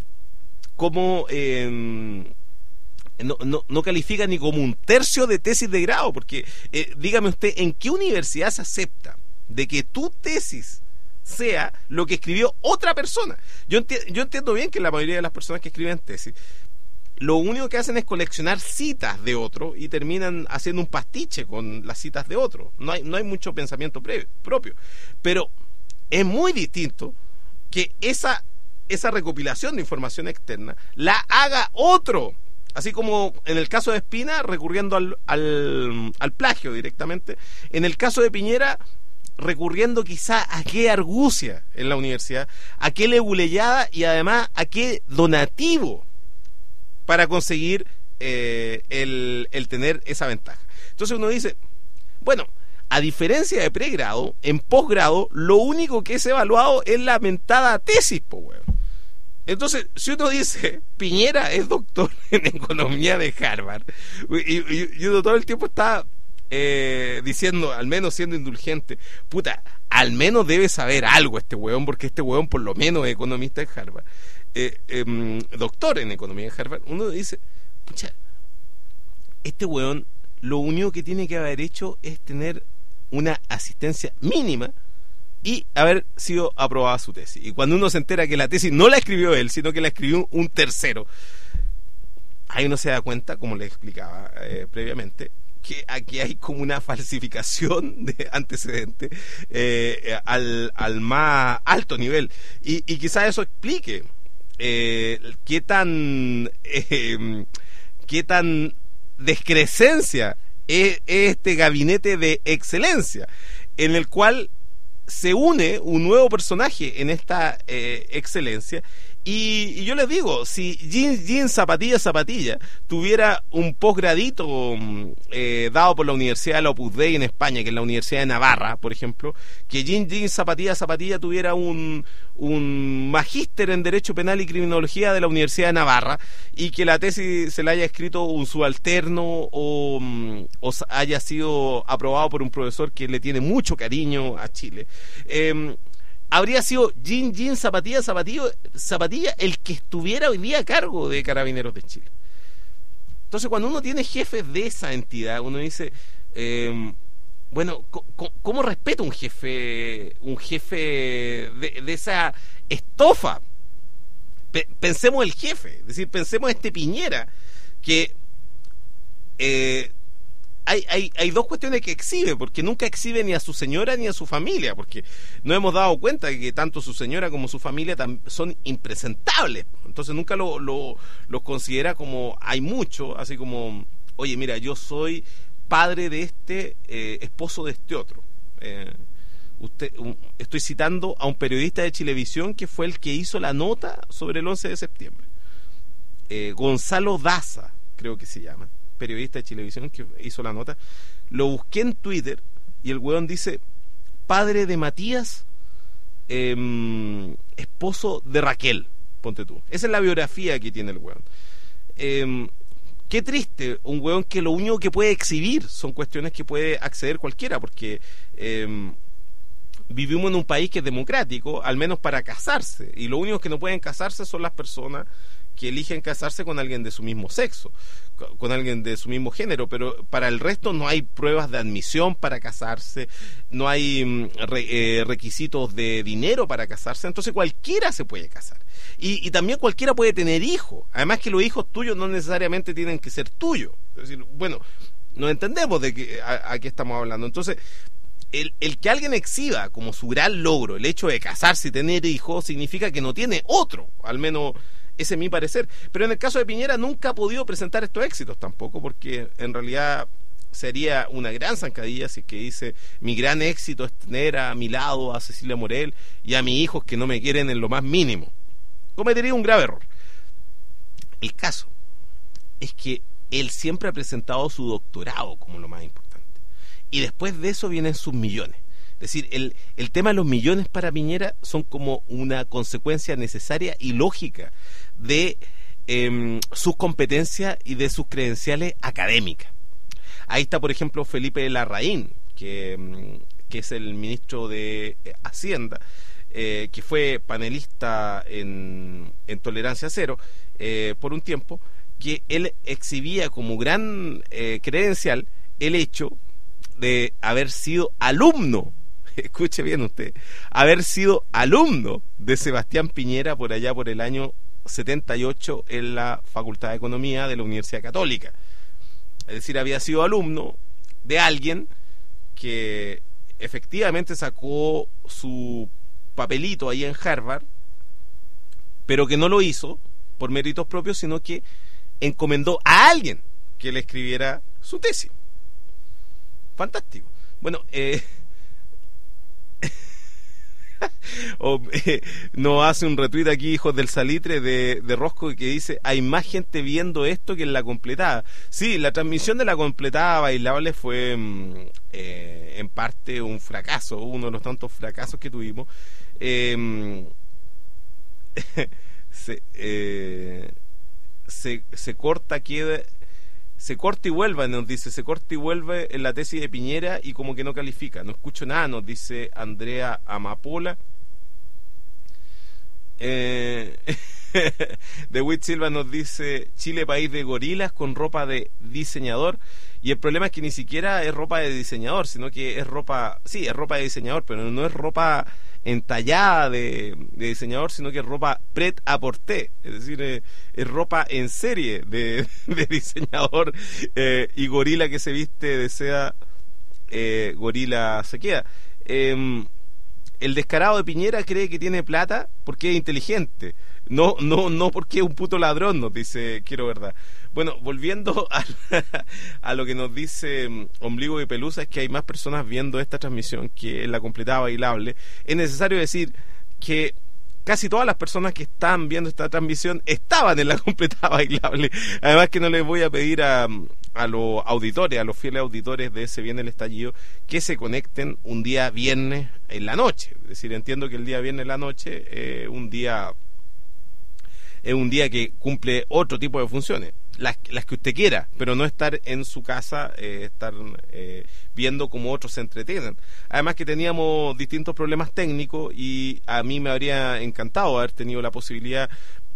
como... Eh, No, no, no califica ni como un tercio de tesis de grado, porque eh, dígame usted, ¿en qué universidad se acepta de que tu tesis sea lo que escribió otra persona? Yo, enti yo entiendo bien que la mayoría de las personas que escriben tesis, lo único que hacen es coleccionar citas de otro y terminan haciendo un pastiche con las citas de otro. No hay, no hay mucho pensamiento previo, propio. Pero es muy distinto que esa esa recopilación de información externa la haga otro. Así como en el caso de Espina, recurriendo al, al, al plagio directamente. En el caso de Piñera, recurriendo quizá a qué argucia en la universidad, a qué leguleyada y además a qué donativo para conseguir eh, el, el tener esa ventaja. Entonces uno dice, bueno, a diferencia de pregrado, en posgrado, lo único que es evaluado es la mentada tesis, po, weón. Entonces, si uno dice, Piñera es doctor en economía de Harvard, y, y, y uno todo el tiempo está eh, diciendo, al menos siendo indulgente, puta, al menos debe saber algo este weón, porque este weón por lo menos es economista de Harvard, eh, eh, doctor en economía de Harvard, uno dice, pucha, este weón lo único que tiene que haber hecho es tener una asistencia mínima y haber sido aprobada su tesis. Y cuando uno se entera que la tesis no la escribió él, sino que la escribió un tercero, ahí uno se da cuenta, como le explicaba eh, previamente, que aquí hay como una falsificación de antecedentes eh, al, al más alto nivel. Y, y quizás eso explique eh, qué tan eh, qué tan descrescencia es este gabinete de excelencia, en el cual se une un nuevo personaje en esta eh, excelencia. Y, y yo les digo, si Jean, Jean Zapatilla Zapatilla tuviera un posgradito eh, dado por la Universidad de la Opus Dei en España, que es la Universidad de Navarra, por ejemplo, que Jean, Jean Zapatilla Zapatilla tuviera un, un magíster en Derecho Penal y Criminología de la Universidad de Navarra, y que la tesis se la haya escrito un subalterno o, o haya sido aprobado por un profesor que le tiene mucho cariño a Chile, eh, habría sido Jean Jean Zapatilla Zapatilla, Zapatilla el que estuviera hoy día a cargo de Carabineros de Chile. Entonces, cuando uno tiene jefes de esa entidad, uno dice, eh, bueno, ¿cómo, ¿cómo respeto un jefe un jefe de, de esa estofa? P- pensemos el jefe, es decir, pensemos este Piñera, que eh, Hay, hay, hay dos cuestiones que exhibe, porque nunca exhibe ni a su señora ni a su familia, porque nos hemos dado cuenta de que tanto su señora como su familia tam- son impresentables, entonces nunca lo, lo, los considera como hay mucho, así como, oye, mira, yo soy padre de este, eh, esposo de este otro. Eh, usted, un, estoy citando a un periodista de Chilevisión que fue el que hizo la nota sobre el once de septiembre, eh, Gonzalo Daza, creo que se llama, periodista de Chilevisión que hizo la nota. Lo busqué en Twitter y el weón dice, padre de Matías, eh, esposo de Raquel, ponte tú. Esa es la biografía que tiene el weón. Eh, qué triste, un weón que lo único que puede exhibir son cuestiones que puede acceder cualquiera, porque eh, vivimos en un país que es democrático, al menos para casarse, y lo único que no pueden casarse son las personas que eligen casarse con alguien de su mismo sexo, con alguien de su mismo género, pero para el resto no hay pruebas de admisión para casarse, no hay re, eh, requisitos de dinero para casarse, entonces cualquiera se puede casar. Y, y también cualquiera puede tener hijos, además que los hijos tuyos no necesariamente tienen que ser tuyos. Es decir, bueno, no entendemos de qué, a, a qué estamos hablando. Entonces, el, el que alguien exhiba como su gran logro el hecho de casarse y tener hijos significa que no tiene otro, al menos ese es mi parecer. Pero en el caso de Piñera nunca ha podido presentar estos éxitos tampoco, porque en realidad sería una gran zancadilla si es que dice, mi gran éxito es tener a mi lado a Cecilia Morel y a mis hijos que no me quieren en lo más mínimo. Cometería un grave error. El caso es que él siempre ha presentado su doctorado como lo más importante, y después de eso vienen sus millones. Es decir, el, el tema de los millones para Piñera son como una consecuencia necesaria y lógica de eh, sus competencias y de sus credenciales académicas. Ahí está, por ejemplo, Felipe Larraín, que, que es el ministro de Hacienda, eh, que fue panelista en, en Tolerancia Cero eh, por un tiempo, que él exhibía como gran eh, credencial el hecho de haber sido alumno, escuche bien usted, haber sido alumno de Sebastián Piñera por allá por el año setenta y ocho en la Facultad de Economía de la Universidad Católica. Es decir, había sido alumno de alguien que efectivamente sacó su papelito ahí en Harvard pero que no lo hizo por méritos propios, sino que encomendó a alguien que le escribiera su tesis. Fantástico. Bueno, eh, o, eh, nos hace un retweet aquí, hijos del salitre, de, de Rosco, que dice: hay más gente viendo esto que en la completada. Sí, la transmisión de la completada bailable fue eh, en parte un fracaso, uno de los tantos fracasos que tuvimos. eh, se, eh, se, se corta queda se corta y vuelve, nos dice, se corta y vuelve en la tesis de Piñera y como que no califica. No escucho nada, nos dice Andrea Amapola. Eh, de Witt Silva nos dice: Chile, país de gorilas con ropa de diseñador. Y el problema es que ni siquiera es ropa de diseñador, sino que es ropa, sí, es ropa de diseñador, pero no es ropa entallada de, de diseñador, sino que es ropa pret-à-porter, es decir, eh, es ropa en serie de, de diseñador, eh, y gorila que se viste de seda, eh, gorila se queda. Eh, el descarado de Piñera cree que tiene plata porque es inteligente, no, no, no porque es un puto ladrón, nos dice Quiero Verdad. Bueno, volviendo a, a lo que nos dice um, Ombligo de Pelusa, es que hay más personas viendo esta transmisión que en la completada bailable. Es necesario decir que casi todas las personas que están viendo esta transmisión estaban en la completada bailable. Además que no les voy a pedir a, a los auditores, a los fieles auditores de Se Viene el Estallido, que se conecten un día viernes en la noche. Es decir, entiendo que el día viernes en la noche es eh, un día es un día que cumple otro tipo de funciones, las, las que usted quiera, pero no estar en su casa, eh, estar eh, viendo cómo otros se entretienen. Además que teníamos distintos problemas técnicos y a mí me habría encantado haber tenido la posibilidad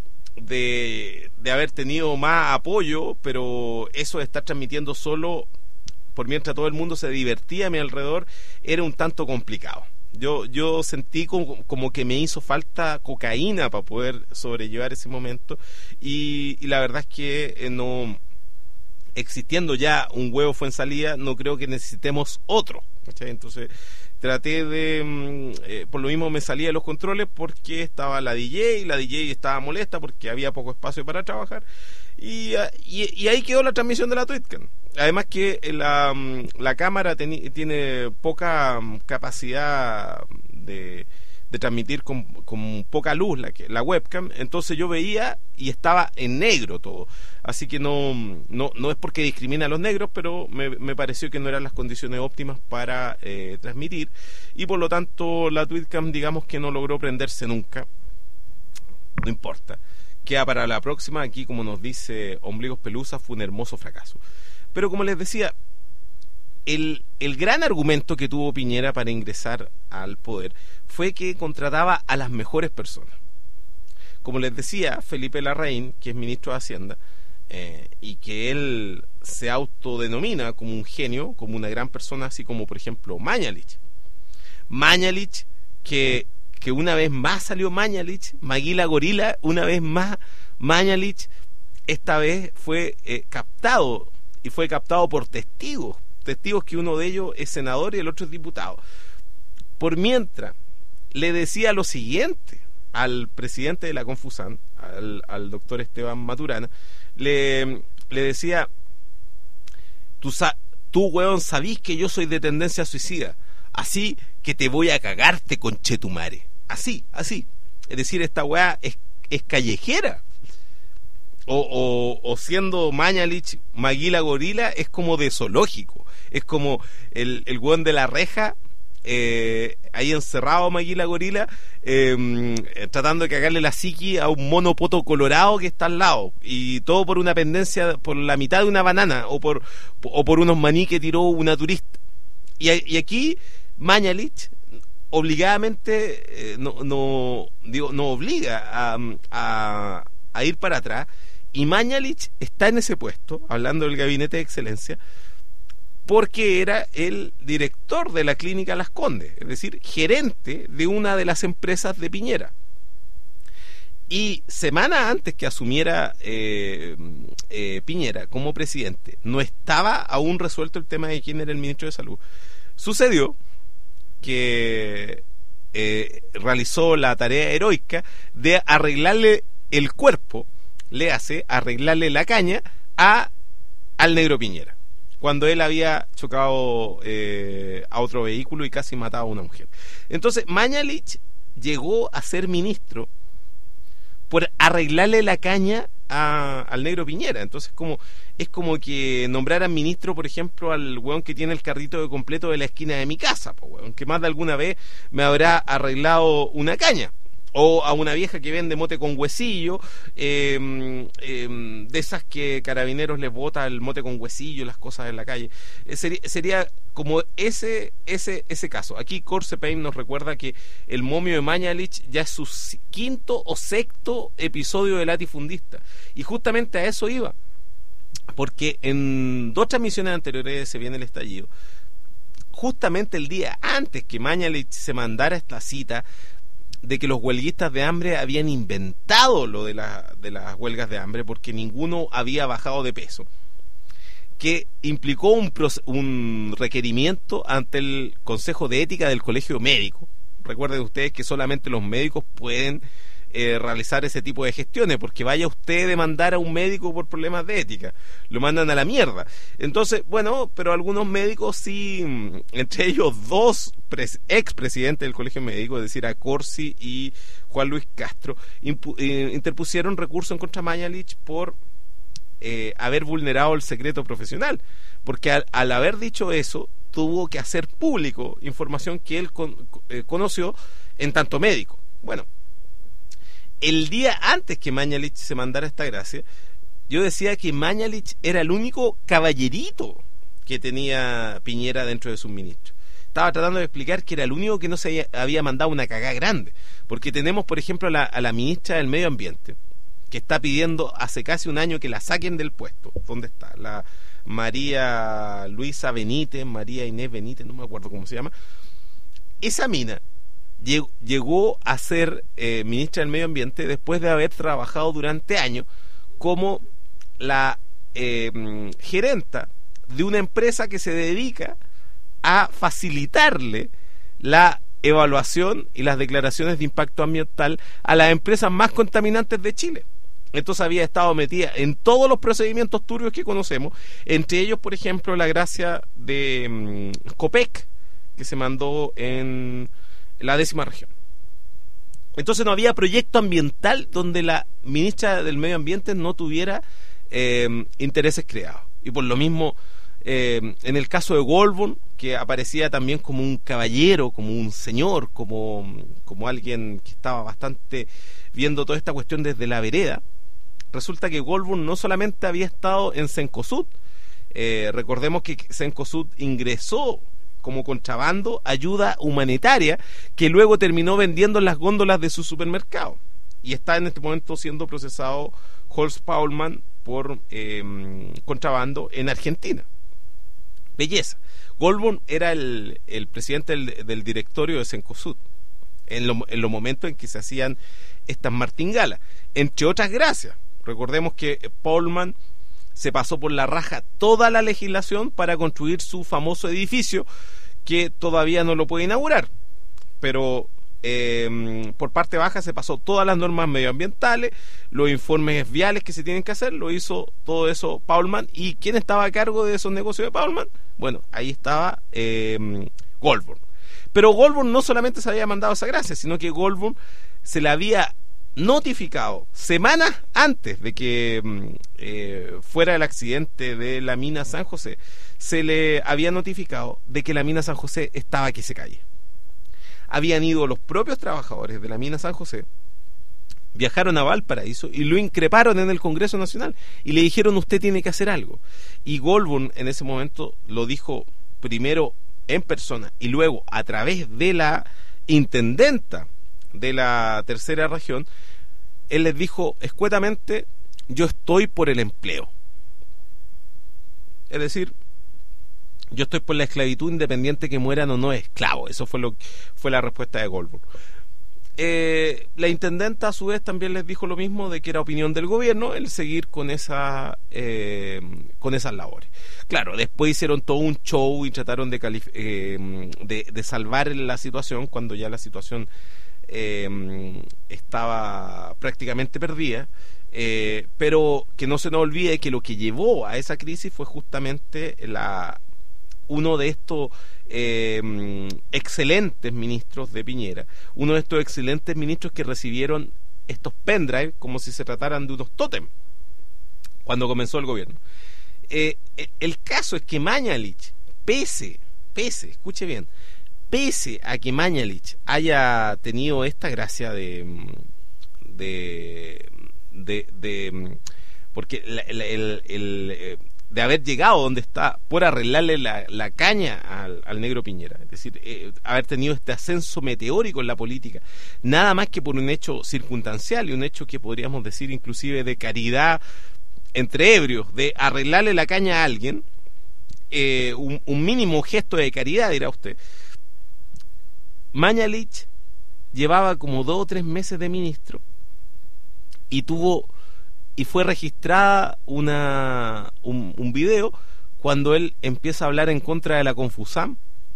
de, de haber tenido más apoyo, pero eso de estar transmitiendo solo por mientras todo el mundo se divertía a mi alrededor era un tanto complicado. Yo, yo sentí como, como que me hizo falta cocaína para poder sobrellevar ese momento y, y la verdad es que eh, no, existiendo ya un huevo Fuensalida, no creo que necesitemos otro, ¿cachai? Entonces traté de, eh, por lo mismo me salí de los controles porque estaba la D J y la D J estaba molesta porque había poco espacio para trabajar y, y, y ahí quedó la transmisión de la TweetCam. Además que la, la cámara teni, tiene poca capacidad de, de transmitir con, con poca luz, la, la webcam, entonces yo veía y estaba en negro todo. Así que no, no, no es porque discrimina a los negros, pero me, me pareció que no eran las condiciones óptimas para eh, transmitir y por lo tanto la TweetCam digamos que no logró prenderse nunca. No importa. Queda para la próxima. Aquí, como nos dice Ombligos Pelusa, fue un hermoso fracaso. Pero como les decía, el, el gran argumento que tuvo Piñera para ingresar al poder fue que contrataba a las mejores personas. Como les decía, Felipe Larraín, que es ministro de Hacienda, eh, y que él se autodenomina como un genio, como una gran persona, así como por ejemplo Mañalich. Mañalich, que, que una vez más salió Mañalich, Maguila Gorila, una vez más Mañalich, esta vez fue eh, captado, y fue captado por testigos, testigos que uno de ellos es senador y el otro es diputado. Por mientras, le decía lo siguiente al presidente de la Confusan, al, al doctor Esteban Maturana, le, le decía: tú, tú weón, sabís que yo soy de tendencia suicida, así que te voy a cagarte, conchetumare. Así, así. Es decir, esta weá es, es callejera. O, o, o siendo Mañalich, Maguila Gorila, es como de zoológico. Es como el, el weón de la reja, eh, ahí encerrado Maguila Gorila, eh, tratando de cagarle la psiqui a un mono poto colorado que está al lado. Y todo por una pendencia, por la mitad de una banana, o por, o por unos maní que tiró una turista. Y, y aquí Mañalich obligadamente eh, no, no, digo, no obliga a, a, a ir para atrás. Y Mañalich está en ese puesto, hablando del gabinete de excelencia, porque era el director de la clínica Las Condes, es decir, gerente de una de las empresas de Piñera. Y semana antes que asumiera eh, eh, Piñera como presidente, no estaba aún resuelto el tema de quién era el ministro de Salud. Sucedió que eh, realizó la tarea heroica de arreglarle el cuerpo, le hace arreglarle la caña a al negro Piñera, cuando él había chocado eh, a otro vehículo y casi matado a una mujer. Entonces Mañalich llegó a ser ministro por arreglarle la caña a, al negro Piñera. Entonces como es como que nombraran ministro, por ejemplo, al weón que tiene el carrito de completo de la esquina de mi casa, po, weón, que más de alguna vez me habrá arreglado una caña. O a una vieja que vende mote con huesillo, eh, eh, de esas que Carabineros les bota el mote con huesillo, las cosas en la calle. Eh, sería, sería como ese ese ese caso. Aquí Corsepain nos recuerda que el momio de Mañalich ya es su quinto o sexto episodio de Latifundista. Y justamente a eso iba. Porque en dos transmisiones anteriores de Se Viene el Estallido, justamente el día antes que Mañalich se mandara esta cita de que los huelguistas de hambre habían inventado lo de, la, de las huelgas de hambre porque ninguno había bajado de peso, que implicó un, un requerimiento ante el Consejo de Ética del Colegio Médico. Recuerden ustedes que solamente los médicos pueden eh, realizar ese tipo de gestiones, porque vaya usted a demandar a un médico por problemas de ética, lo mandan a la mierda. Entonces, bueno, pero algunos médicos sí, entre ellos dos expresidentes del Colegio Médico, es decir, a Corsi y Juan Luis Castro, eh, interpusieron recurso en contra de Mañalich por eh, haber vulnerado el secreto profesional, porque al, al haber dicho eso tuvo que hacer público información que él con, eh, conoció en tanto médico. Bueno, el día antes que Mañalich se mandara esta gracia, yo decía que Mañalich era el único caballerito que tenía Piñera dentro de sus ministros. Estaba tratando de explicar que era el único que no se había, había mandado una cagada grande, porque tenemos, por ejemplo, a la, a la ministra del Medio Ambiente, que está pidiendo hace casi un año que la saquen del puesto. ¿Dónde está? La María Luisa Benítez, María Inés Benítez, no me acuerdo cómo se llama. Esa mina llegó, llegó a ser eh, ministra del Medio Ambiente después de haber trabajado durante años como la eh, gerenta de una empresa que se dedica a facilitarle la evaluación y las declaraciones de impacto ambiental a las empresas más contaminantes de Chile. Entonces había estado metida en todos los procedimientos turbios que conocemos, entre ellos, por ejemplo, la gracia de um, Copec, que se mandó en la décima región. Entonces no había proyecto ambiental donde la ministra del Medio Ambiente no tuviera eh, intereses creados. Y por lo mismo, eh, en el caso de Goldborn, que aparecía también como un caballero, como un señor, como, como alguien que estaba bastante viendo toda esta cuestión desde la vereda, resulta que Goldborn no solamente había estado en Cencosud, eh, recordemos que Cencosud ingresó como contrabando ayuda humanitaria que luego terminó vendiendo en las góndolas de su supermercado, y está en este momento siendo procesado Holst Paulmann por eh, contrabando en Argentina. Belleza. Goldborn era el, el presidente del, del directorio de Cencosud en, lo, en los momentos en que se hacían estas martingalas, entre otras gracias. Recordemos que Paulmann se pasó por la raja toda la legislación para construir su famoso edificio, que todavía no lo puede inaugurar, pero eh, por parte baja se pasó todas las normas medioambientales, los informes viales que se tienen que hacer, lo hizo todo eso Paulmann. ¿Y quién estaba a cargo de esos negocios de Paulmann? Bueno, ahí estaba eh, Goldborn. Pero Goldborn no solamente se había mandado esa gracia, sino que Goldborn se le había notificado semanas antes de que eh, fuera el accidente de la mina San José, se le había notificado de que la mina San José estaba que se caía. Habían ido los propios trabajadores de la mina San José, viajaron a Valparaíso y lo increparon en el Congreso Nacional y le dijeron: usted tiene que hacer algo. Y Goldborn en ese momento lo dijo primero en persona y luego a través de la intendenta de la tercera región. Él les dijo escuetamente: yo estoy por el empleo, es decir, yo estoy por la esclavitud, independiente que mueran o no esclavos. Eso fue lo fue la respuesta de Goldborn. eh, la intendenta a su vez también les dijo lo mismo, de que era opinión del gobierno el seguir con esa eh, con esas labores. Claro, después hicieron todo un show y trataron de, calif- eh, de, de salvar la situación cuando ya la situación eh, estaba prácticamente perdida. Eh, pero que no se nos olvide que lo que llevó a esa crisis fue justamente la uno de estos eh, excelentes ministros de Piñera, uno de estos excelentes ministros que recibieron estos pendrive como si se trataran de unos tótem cuando comenzó el gobierno. Eh, el caso es que Mañalich, pese, pese, escuche bien, pese a que Mañalich haya tenido esta gracia de de De, de porque la, la, el, el, de haber llegado donde está por arreglarle la, la caña al, al negro Piñera, es decir, eh, haber tenido este ascenso meteórico en la política, nada más que por un hecho circunstancial y un hecho que podríamos decir inclusive de caridad entre ebrios, de arreglarle la caña a alguien, eh, un, un mínimo gesto de caridad, dirá usted. Mañalich llevaba como dos o tres meses de ministro y tuvo y fue registrada una un, un video cuando él empieza a hablar en contra de la Confusam,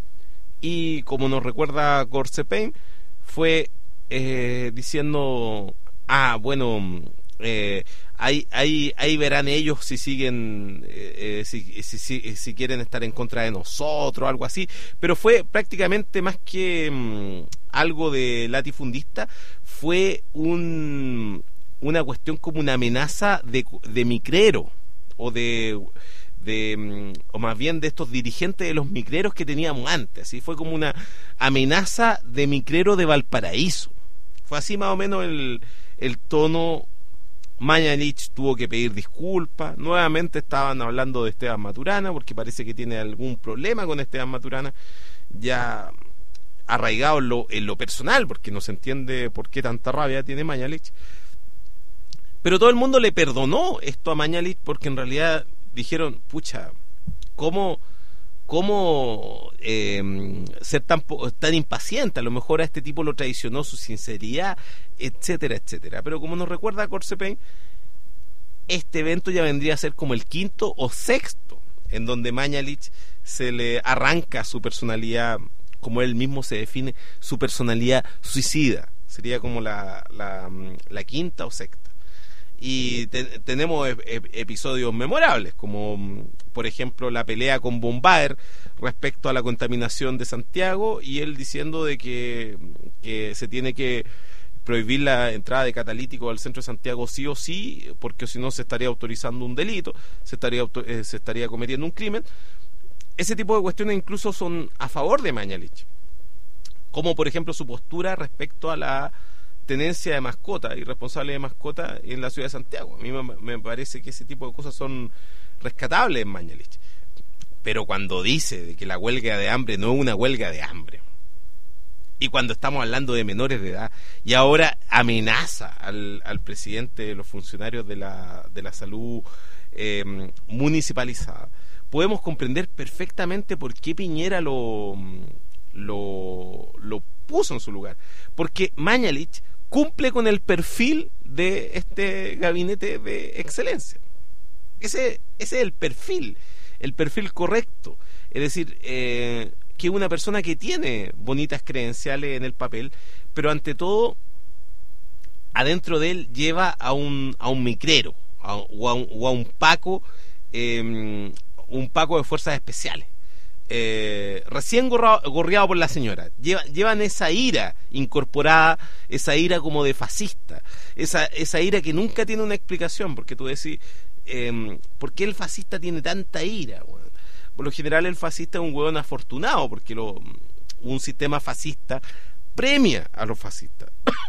y como nos recuerda Corsepain, fue eh, diciendo ah bueno eh, ahí, ahí, ahí verán ellos si siguen eh, eh, si, si, si, si quieren estar en contra de nosotros, algo así, pero fue prácticamente más que um, algo de latifundista, fue un una cuestión como una amenaza de, de micrero o de, de o más bien de estos dirigentes de los micreros que teníamos antes, así fue como una amenaza de micrero de Valparaíso, fue así más o menos el, el tono. Mañalich tuvo que pedir disculpas, nuevamente estaban hablando de Esteban Maturana porque parece que tiene algún problema con Esteban Maturana ya arraigado en lo, en lo personal, porque no se entiende por qué tanta rabia tiene Mañalich. Pero todo el mundo le perdonó esto a Mañalich porque en realidad dijeron, pucha, ¿cómo, cómo eh, ser tan, tan impaciente? A lo mejor a este tipo lo traicionó su sinceridad, etcétera, etcétera. Pero como nos recuerda Corsepain, este evento ya vendría a ser como el quinto o sexto en donde Mañalich se le arranca su personalidad, como él mismo se define, su personalidad suicida. Sería como la, la, la quinta o sexta. Y te, tenemos ep- episodios memorables, como por ejemplo la pelea con Bombaer respecto a la contaminación de Santiago, y él diciendo de que, que se tiene que prohibir la entrada de catalítico al centro de Santiago sí o sí, porque si no se estaría autorizando un delito, se estaría auto, eh, se estaría cometiendo un crimen. Ese tipo de cuestiones incluso son a favor de Mañalich, como por ejemplo su postura respecto a la tenencia de mascota y responsable de mascota en la ciudad de Santiago. A mí me, me parece que ese tipo de cosas son rescatables en Mañalich. Pero cuando dice de que la huelga de hambre no es una huelga de hambre, y cuando estamos hablando de menores de edad, y ahora amenaza al, al presidente de los funcionarios de la, de la salud eh, municipalizada, podemos comprender perfectamente por qué Piñera lo, lo, lo puso en su lugar. Porque Mañalich cumple con el perfil de este gabinete de excelencia. Ese, ese es el perfil, el perfil correcto. Es decir, eh, que una persona que tiene bonitas credenciales en el papel, pero ante todo, adentro de él lleva a un, a un micrero, a, o, a un, o a un Paco, eh, un Paco de fuerzas especiales. Eh, recién gorra, gorreado por la señora, Lleva, llevan esa ira incorporada, esa ira como de fascista, esa, esa ira que nunca tiene una explicación, porque tú decís, eh, ¿por qué el fascista tiene tanta ira? Bueno, por lo general el fascista es un hueón afortunado, porque lo, un sistema fascista premia a los fascistas.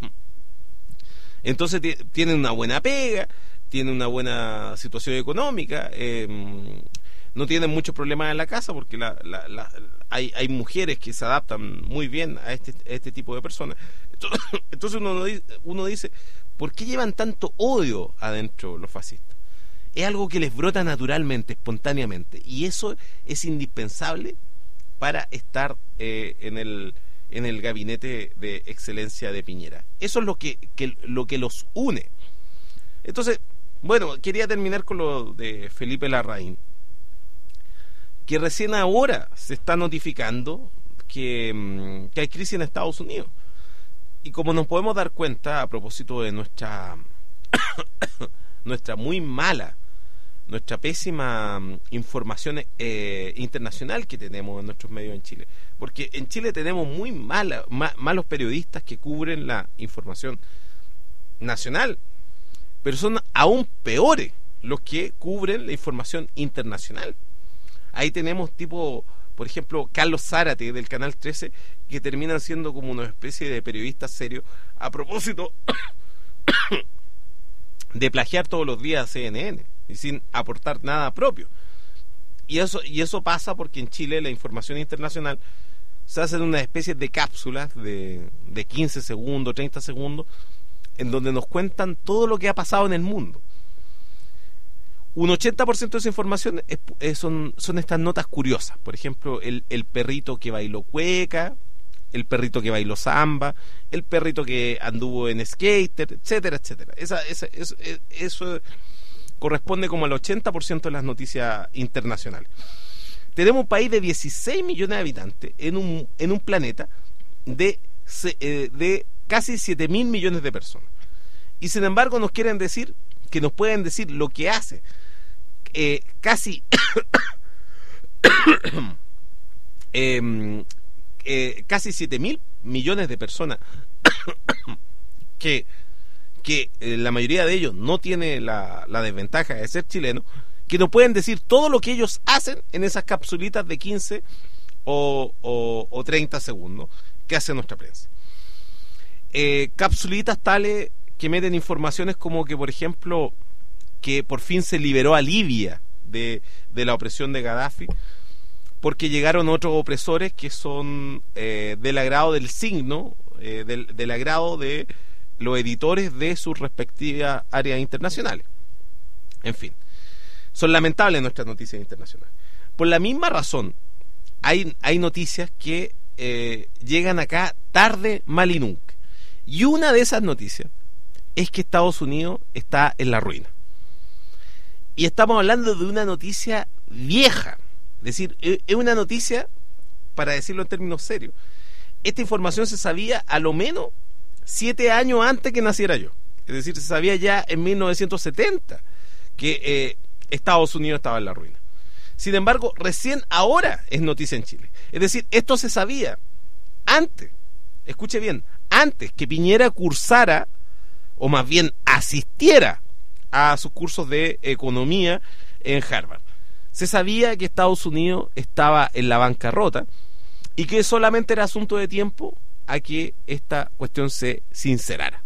Entonces t- tienen una buena pega, tienen una buena situación económica, eh, no tienen muchos problemas en la casa porque la, la, la, hay, hay mujeres que se adaptan muy bien a este, a este tipo de personas. Entonces uno, uno dice, ¿por qué llevan tanto odio adentro los fascistas? Es algo que les brota naturalmente, espontáneamente, y eso es indispensable para estar eh, en el en el gabinete de excelencia de Piñera. Eso es lo que, que, lo que los une. Entonces, bueno, quería terminar con lo de Felipe Larraín, que recién ahora se está notificando que, que hay crisis en Estados Unidos. Y como nos podemos dar cuenta, a propósito de nuestra nuestra muy mala, nuestra pésima información eh, internacional que tenemos en nuestros medios en Chile, porque en Chile tenemos muy mala, ma, malos periodistas que cubren la información nacional, pero son aún peores los que cubren la información internacional. Ahí tenemos tipo, por ejemplo, Carlos Zárate del Canal trece, que terminan siendo como una especie de periodistas serios a propósito de plagiar todos los días a C N N y sin aportar nada propio. Y eso, y eso pasa porque en Chile la información internacional se hace en una especie de cápsulas de, de quince segundos, treinta segundos, en donde nos cuentan todo lo que ha pasado en el mundo. Un ochenta por ciento de esa información es, es, son, son estas notas curiosas. Por ejemplo, el, el perrito que bailó cueca, el perrito que bailó samba, el perrito que anduvo en skater, etcétera, etcétera. Esa, esa, eso, eso corresponde como al ochenta por ciento de las noticias internacionales. Tenemos un país de dieciséis millones de habitantes en un, en un planeta de, de casi siete mil millones de personas. Y sin embargo nos quieren decir, que nos pueden decir lo que hace eh, casi eh, eh, casi siete mil millones de personas que, que eh, la mayoría de ellos no tiene la, la desventaja de ser chileno, que nos pueden decir todo lo que ellos hacen en esas capsulitas de quince o, o, o treinta segundos que hace nuestra prensa. Eh, capsulitas tales que meten informaciones como que, por ejemplo, que por fin se liberó a Libia de, de la opresión de Gaddafi, porque llegaron otros opresores que son eh, del agrado del signo, eh, del, del agrado de los editores de sus respectivas áreas internacionales. En fin, son lamentables nuestras noticias internacionales. Por la misma razón, hay, hay noticias que eh, llegan acá tarde, mal y nunca. Y una de esas noticias es que Estados Unidos está en la ruina. Y estamos hablando de una noticia vieja. Es decir, es una noticia, para decirlo en términos serios, esta información se sabía a lo menos siete años antes que naciera yo. Es decir, se sabía ya en mil novecientos setenta que eh, Estados Unidos estaba en la ruina. Sin embargo, recién ahora es noticia en Chile. Es decir, esto se sabía antes, escuche bien, antes que Piñera cursara, o más bien asistiera a sus cursos de economía en Harvard. Se sabía que Estados Unidos estaba en la bancarrota y que solamente era asunto de tiempo a que esta cuestión se sincerara.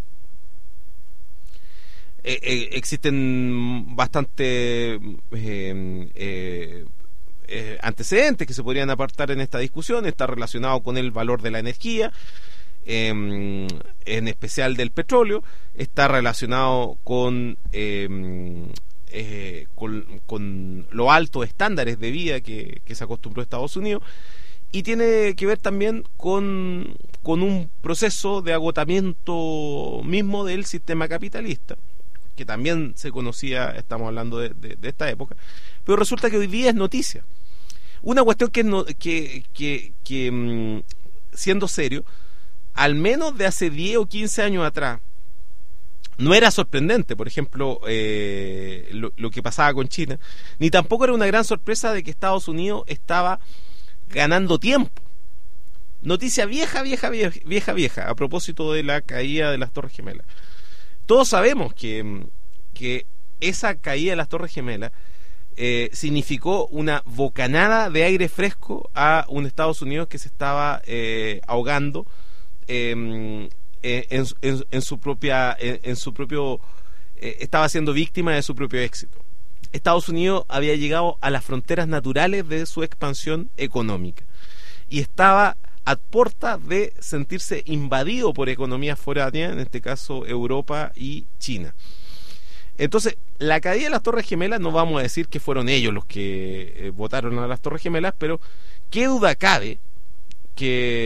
Eh, eh, existen bastantes eh, eh, eh, antecedentes que se podrían apartar en esta discusión. Está relacionado con el valor de la energía, eh, en especial del petróleo. Está relacionado con, eh, eh, con, con los altos estándares de vida que, que se acostumbró a Estados Unidos. Y tiene que ver también con, con un proceso de agotamiento mismo del sistema capitalista, que también se conocía, estamos hablando de, de, de esta época, pero resulta que hoy día es noticia. Una cuestión que, no, que, que, que siendo serio, al menos de hace diez o quince años atrás, no era sorprendente, por ejemplo, eh, lo, lo que pasaba con China, ni tampoco era una gran sorpresa de que Estados Unidos estaba ganando tiempo. Noticia vieja, vieja, vieja, vieja, vieja, a propósito de la caída de las Torres Gemelas. Todos sabemos que, que esa caída de las Torres Gemelas eh, significó una bocanada de aire fresco a un Estados Unidos que se estaba eh, ahogando eh, en, en, en su propia, en, en su propio, eh, estaba siendo víctima de su propio éxito. Estados Unidos había llegado a las fronteras naturales de su expansión económica y estaba a puerta de sentirse invadido por economías foráneas, en este caso Europa y China. Entonces, la caída de las Torres Gemelas, no vamos a decir que fueron ellos los que eh, votaron a las Torres Gemelas, pero qué duda cabe que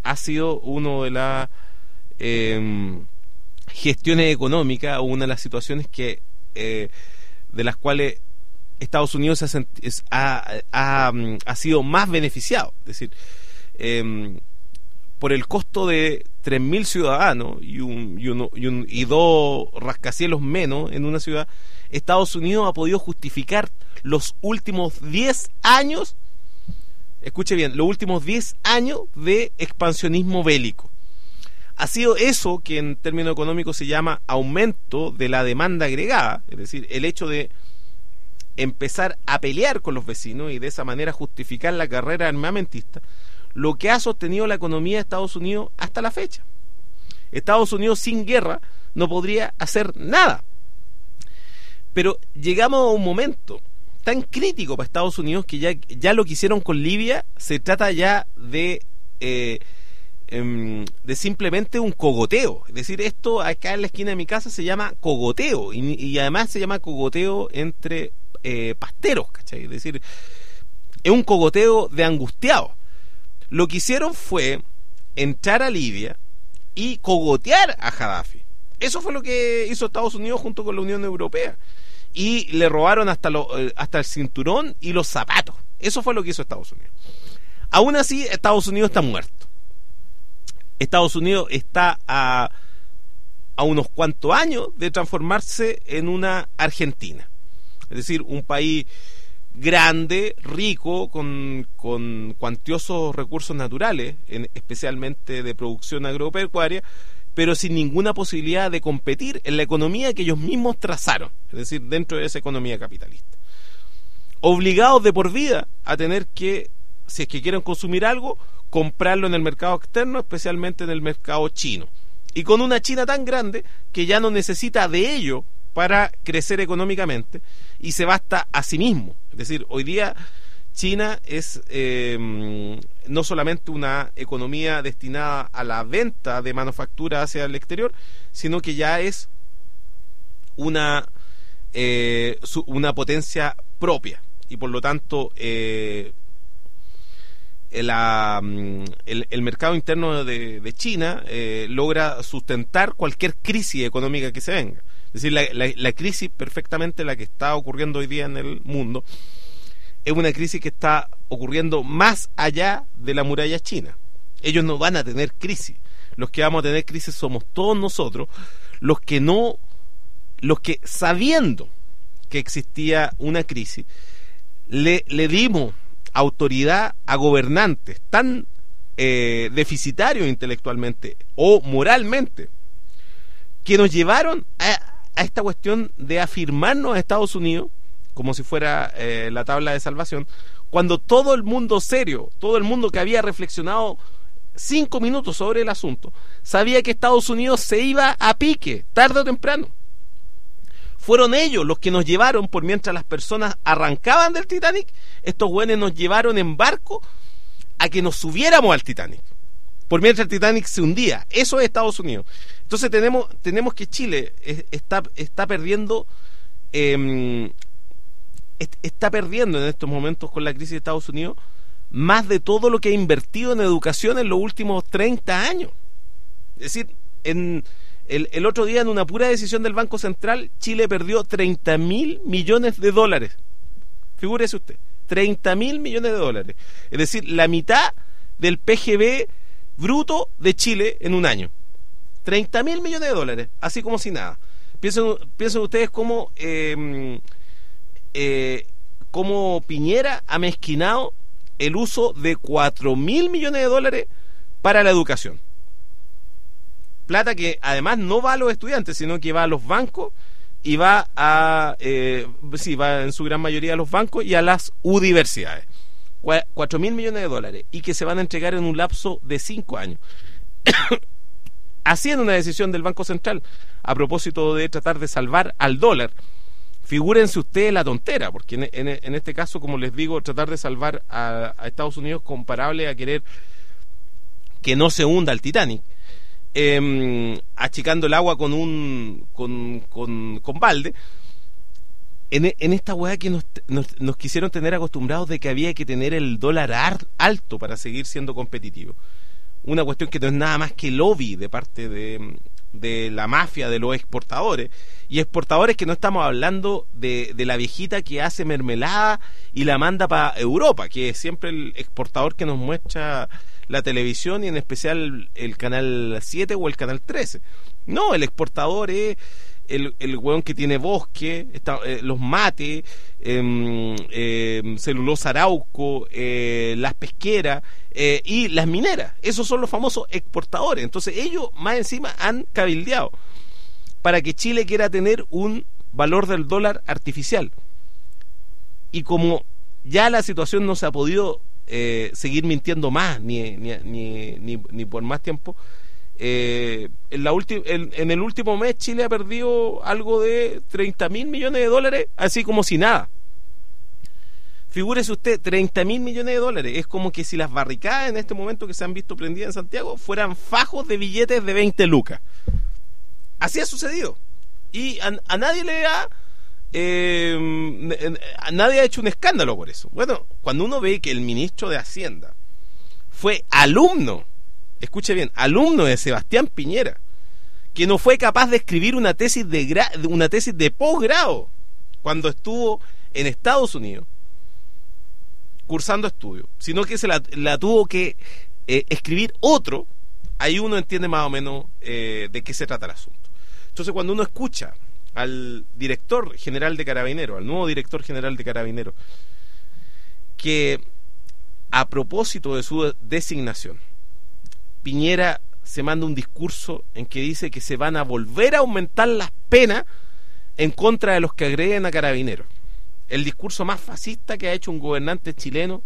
ha sido uno de las eh, gestiones económicas o una de las situaciones que eh, de las cuales Estados Unidos ha, ha, ha, ha sido más beneficiado. Es decir, eh, por el costo de tres mil ciudadanos y, un, y, uno, y, un, y dos rascacielos menos en una ciudad, Estados Unidos ha podido justificar los últimos diez años, escuche bien, los últimos diez años de expansionismo bélico. Ha sido eso que en términos económicos se llama aumento de la demanda agregada, es decir, el hecho de empezar a pelear con los vecinos y de esa manera justificar la carrera armamentista, lo que ha sostenido la economía de Estados Unidos hasta la fecha. Estados Unidos sin guerra no podría hacer nada. Pero llegamos a un momento tan crítico para Estados Unidos que ya, ya lo que hicieron con Libia se trata ya de eh, eh, de simplemente un cogoteo. Es decir, esto acá en la esquina de mi casa se llama cogoteo y, y además se llama cogoteo entre eh, pasteros, ¿cachai? Es decir, es un cogoteo de angustiados. Lo que hicieron fue entrar a Libia y cogotear a Gaddafi. Eso fue lo que hizo Estados Unidos junto con la Unión Europea. Y le robaron hasta, lo, hasta el cinturón y los zapatos. Eso fue lo que hizo Estados Unidos. Aún así, Estados Unidos está muerto. Estados Unidos está a, a unos cuantos años de transformarse en una Argentina. Es decir, un país grande, rico, con, con cuantiosos recursos naturales, en, especialmente de producción agropecuaria, pero sin ninguna posibilidad de competir en la economía que ellos mismos trazaron, es decir, dentro de esa economía capitalista. Obligados de por vida a tener que, si es que quieren consumir algo, comprarlo en el mercado externo, especialmente en el mercado chino. Y con una China tan grande que ya no necesita de ello para crecer económicamente y se basta a sí mismo. Es decir, hoy día China es eh, no solamente una economía destinada a la venta de manufactura hacia el exterior, sino que ya es una, eh, su, una potencia propia y por lo tanto eh, la, el, el mercado interno de, de China eh, logra sustentar cualquier crisis económica que se venga. Es decir, la, la, la crisis perfectamente la que está ocurriendo hoy día en el mundo es una crisis que está ocurriendo más allá de la muralla china. Ellos no van a tener crisis. Los que vamos a tener crisis somos todos nosotros, los que no, los que sabiendo que existía una crisis, le, le dimos autoridad a gobernantes tan eh, deficitarios intelectualmente o moralmente que nos llevaron a, a esta cuestión de afirmarnos a Estados Unidos como si fuera eh, la tabla de salvación, cuando todo el mundo serio, todo el mundo que había reflexionado cinco minutos sobre el asunto, sabía que Estados Unidos se iba a pique, tarde o temprano. Fueron ellos los que nos llevaron, por mientras las personas arrancaban del Titanic, estos güeyes nos llevaron en barco a que nos subiéramos al Titanic, por mientras el Titanic se hundía. Eso es Estados Unidos. Entonces tenemos, tenemos que Chile está, está perdiendo... Eh, está perdiendo en estos momentos con la crisis de Estados Unidos más de todo lo que ha invertido en educación en los últimos treinta años. Es decir, en el, el otro día en una pura decisión del Banco Central, Chile perdió treinta mil millones de dólares. Figúrese usted, treinta mil millones de dólares. Es decir, la mitad del P G B bruto de Chile en un año. treinta mil millones de dólares, así como si nada. Piensen, piensen ustedes cómo... Eh, Eh, como Piñera ha mezquinado el uso de cuatro mil millones de dólares para la educación. Plata que además no va a los estudiantes, sino que va a los bancos y va a, eh, sí, va en su gran mayoría a los bancos y a las universidades. cuatro mil millones de dólares y que se van a entregar en un lapso de cinco años. Haciendo una decisión del Banco Central a propósito de tratar de salvar al dólar. Figúrense ustedes la tontera, porque en, en, en este caso, como les digo, tratar de salvar a, a Estados Unidos comparable a querer que no se hunda el Titanic, eh, achicando el agua con un con, con, con balde, en, en esta hueá que nos, nos, nos quisieron tener acostumbrados de que había que tener el dólar alto para seguir siendo competitivo. una cuestión que no es nada más que lobby de parte de, de la mafia de los exportadores, y exportadores que no estamos hablando de, de la viejita que hace mermelada y la manda para Europa, que es siempre el exportador que nos muestra la televisión, y en especial el canal siete o el canal trece. No, el exportador es el, el hueón que tiene bosque, está, eh, los mates, eh, eh, celulosa arauco, eh, las pesqueras eh, y las mineras. Esos son los famosos exportadores. Entonces ellos más encima han cabildeado para que Chile quiera tener un valor del dólar artificial. Y como ya la situación no se ha podido eh, seguir mintiendo más ni, ni, ni, ni, ni por más tiempo, Eh, en, la ulti- en, en el último mes Chile ha perdido algo de treinta mil millones de dólares, así como si nada. Figúrese usted, treinta mil millones de dólares. Es como que si las barricadas en este momento que se han visto prendidas en Santiago fueran fajos de billetes de veinte lucas. Así ha sucedido. Y a, a nadie le ha eh, a nadie ha hecho un escándalo por eso. Bueno, cuando uno ve que el ministro de Hacienda fue alumno, escuche bien, alumno de Sebastián Piñera, que no fue capaz de escribir una tesis de gra una tesis de posgrado cuando estuvo en Estados Unidos cursando estudios, sino que se la, la tuvo que eh, escribir otro, ahí uno entiende más o menos eh, de qué se trata el asunto. Entonces, cuando uno escucha al director general de Carabineros, al nuevo director general de Carabineros, que a propósito de su designación, Piñera se manda un discurso en que dice que se van a volver a aumentar las penas en contra de los que agreden a Carabineros. El discurso más fascista que ha hecho un gobernante chileno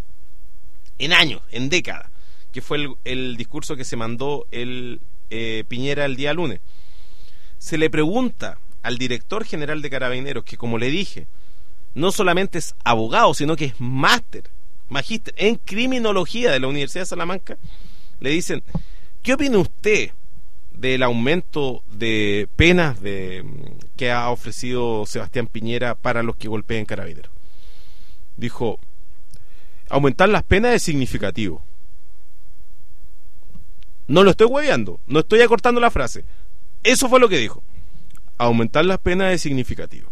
en años, en décadas, que fue el, el discurso que se mandó el eh, Piñera el día lunes. Se le pregunta al director general de Carabineros, que como le dije, no solamente es abogado, sino que es máster, magíster en criminología de la Universidad de Salamanca. Le dicen, ¿qué opina usted del aumento de penas de, que ha ofrecido Sebastián Piñera para los que golpeen Carabineros? Dijo, aumentar las penas es significativo. No lo estoy hueveando, no estoy acortando la frase. Eso fue lo que dijo. Aumentar las penas es significativo.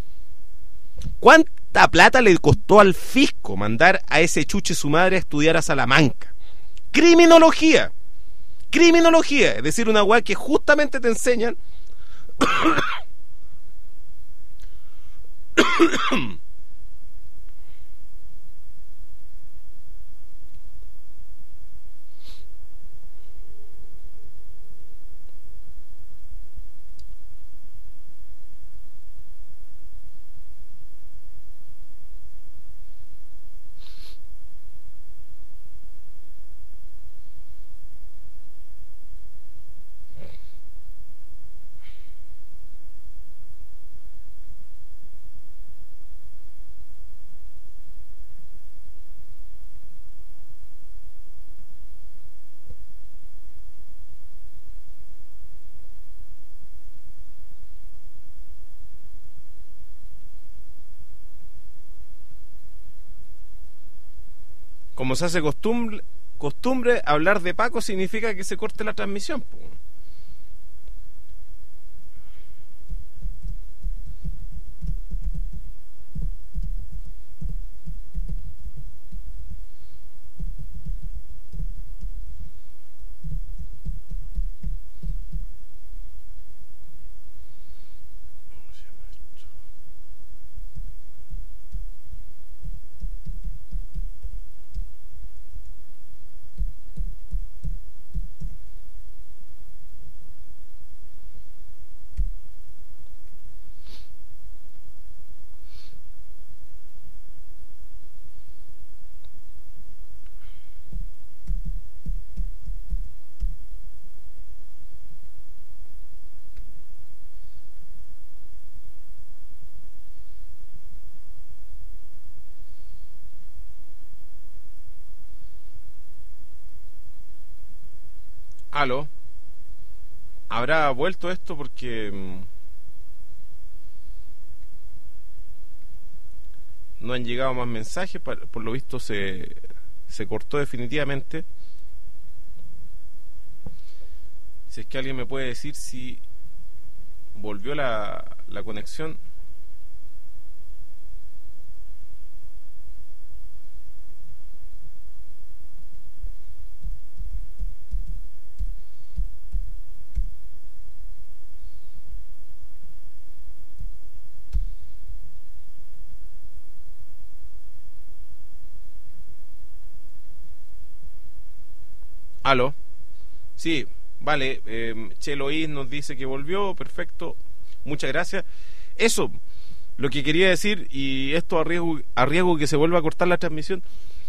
¿Cuánta plata le costó al fisco mandar a ese chuche su madre a estudiar a Salamanca? Criminología, criminología, es decir, una weá que justamente te enseñan como se hace costumbre, costumbre hablar de Paco significa que se corte la transmisión, po. Aló, ¿habrá vuelto esto? Porque mm, no han llegado más mensajes, por lo visto se, se cortó definitivamente. Si es que alguien me puede decir si volvió la, la conexión. Aló. Sí, vale. Eh, Cheloís nos dice que volvió. Perfecto. Muchas gracias. Eso, lo que quería decir, y esto a riesgo, a riesgo que se vuelva a cortar la transmisión.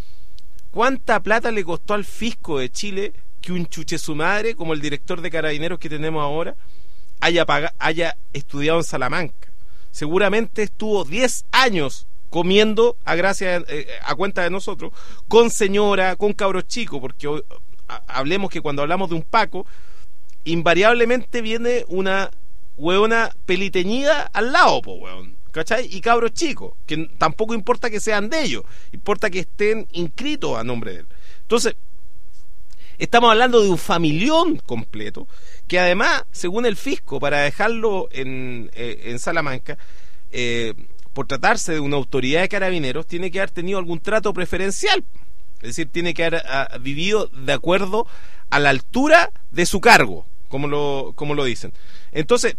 ¿Cuánta plata le costó al fisco de Chile que un chuche su madre, como el director de Carabineros que tenemos ahora, haya, paga, haya estudiado en Salamanca? Seguramente estuvo diez años comiendo a gracia eh, a cuenta de nosotros, con señora, con cabros chicos, porque hoy, a, hablemos que cuando hablamos de un Paco, invariablemente viene una hueona peliteñida al lado, po, hueón, ¿cachai? Y cabros chicos, que tampoco importa que sean de ellos, importa que estén inscritos a nombre de él. Entonces, estamos hablando de un familión completo, que además, según el fisco, para dejarlo en, eh, en Salamanca, eh, por tratarse de una autoridad de Carabineros, tiene que haber tenido algún trato preferencial. Es decir, tiene que haber a, vivido de acuerdo a la altura de su cargo, como lo, como lo dicen. Entonces,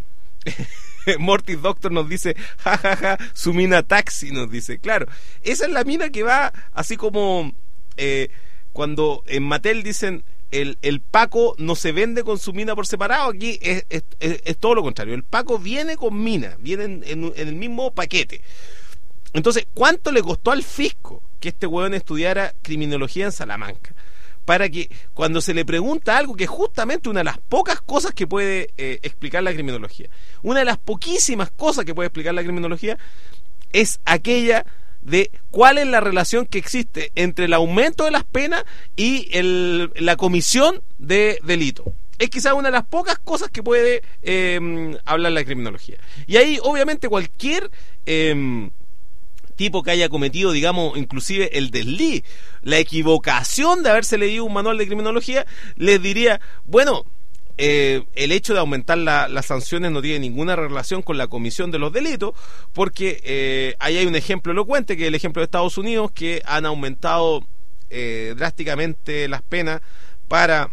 Mortis Doctor nos dice, jajaja, ja, ja, su mina taxi, nos dice. Claro, esa es la mina que va así como eh, cuando en Mattel dicen el, el Paco no se vende con su mina por separado. Aquí es, es, es, es todo lo contrario. El Paco viene con mina, viene en, en, en el mismo paquete. Entonces, ¿cuánto le costó al fisco que este huevón estudiara criminología en Salamanca? Para que cuando se le pregunta algo, que es justamente una de las pocas cosas que puede eh, explicar la criminología, una de las poquísimas cosas que puede explicar la criminología, es aquella de cuál es la relación que existe entre el aumento de las penas y el, la comisión de delito. Es quizás una de las pocas cosas que puede eh, hablar la criminología. Y ahí obviamente cualquier eh, tipo que haya cometido, digamos, inclusive el desliz, la equivocación de haberse leído un manual de criminología, les diría, bueno, eh, el hecho de aumentar la, las sanciones no tiene ninguna relación con la comisión de los delitos, porque eh, ahí hay un ejemplo elocuente, que es el ejemplo de Estados Unidos, que han aumentado eh, drásticamente las penas para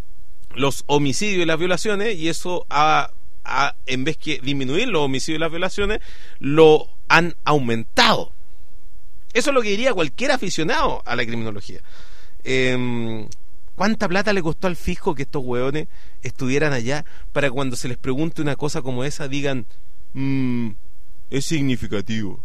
los homicidios y las violaciones, y eso ha, ha, en vez que disminuir los homicidios y las violaciones, lo han aumentado. Eso es lo que diría cualquier aficionado a la criminología. Eh, ¿Cuánta plata le costó al fisco que estos hueones estuvieran allá para cuando se les pregunte una cosa como esa digan, mmm, es significativo?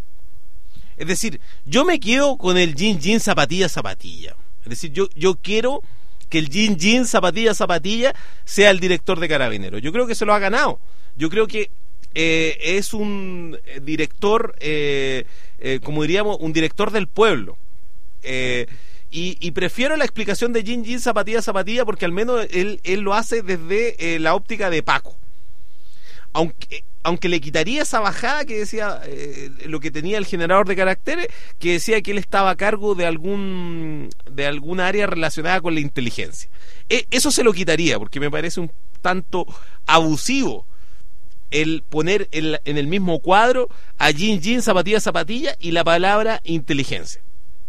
Es decir, yo me quedo con el jean jean zapatilla zapatilla. Es decir, yo, yo quiero que el jean jean zapatilla zapatilla sea el director de Carabineros. Yo creo que se lo ha ganado. Yo creo que eh, es un director, eh, eh, como diríamos, un director del pueblo. Eh, y, y prefiero la explicación de jean jean zapatilla zapatilla porque al menos él, él lo hace desde eh, la óptica de Paco. Aunque, aunque le quitaría esa bajada que decía eh, lo que tenía el generador de caracteres, que decía que él estaba a cargo de algún de alguna área relacionada con la inteligencia. E, eso se lo quitaría, porque me parece un tanto abusivo el poner en, en el mismo cuadro a jean jean, zapatilla zapatilla y la palabra inteligencia.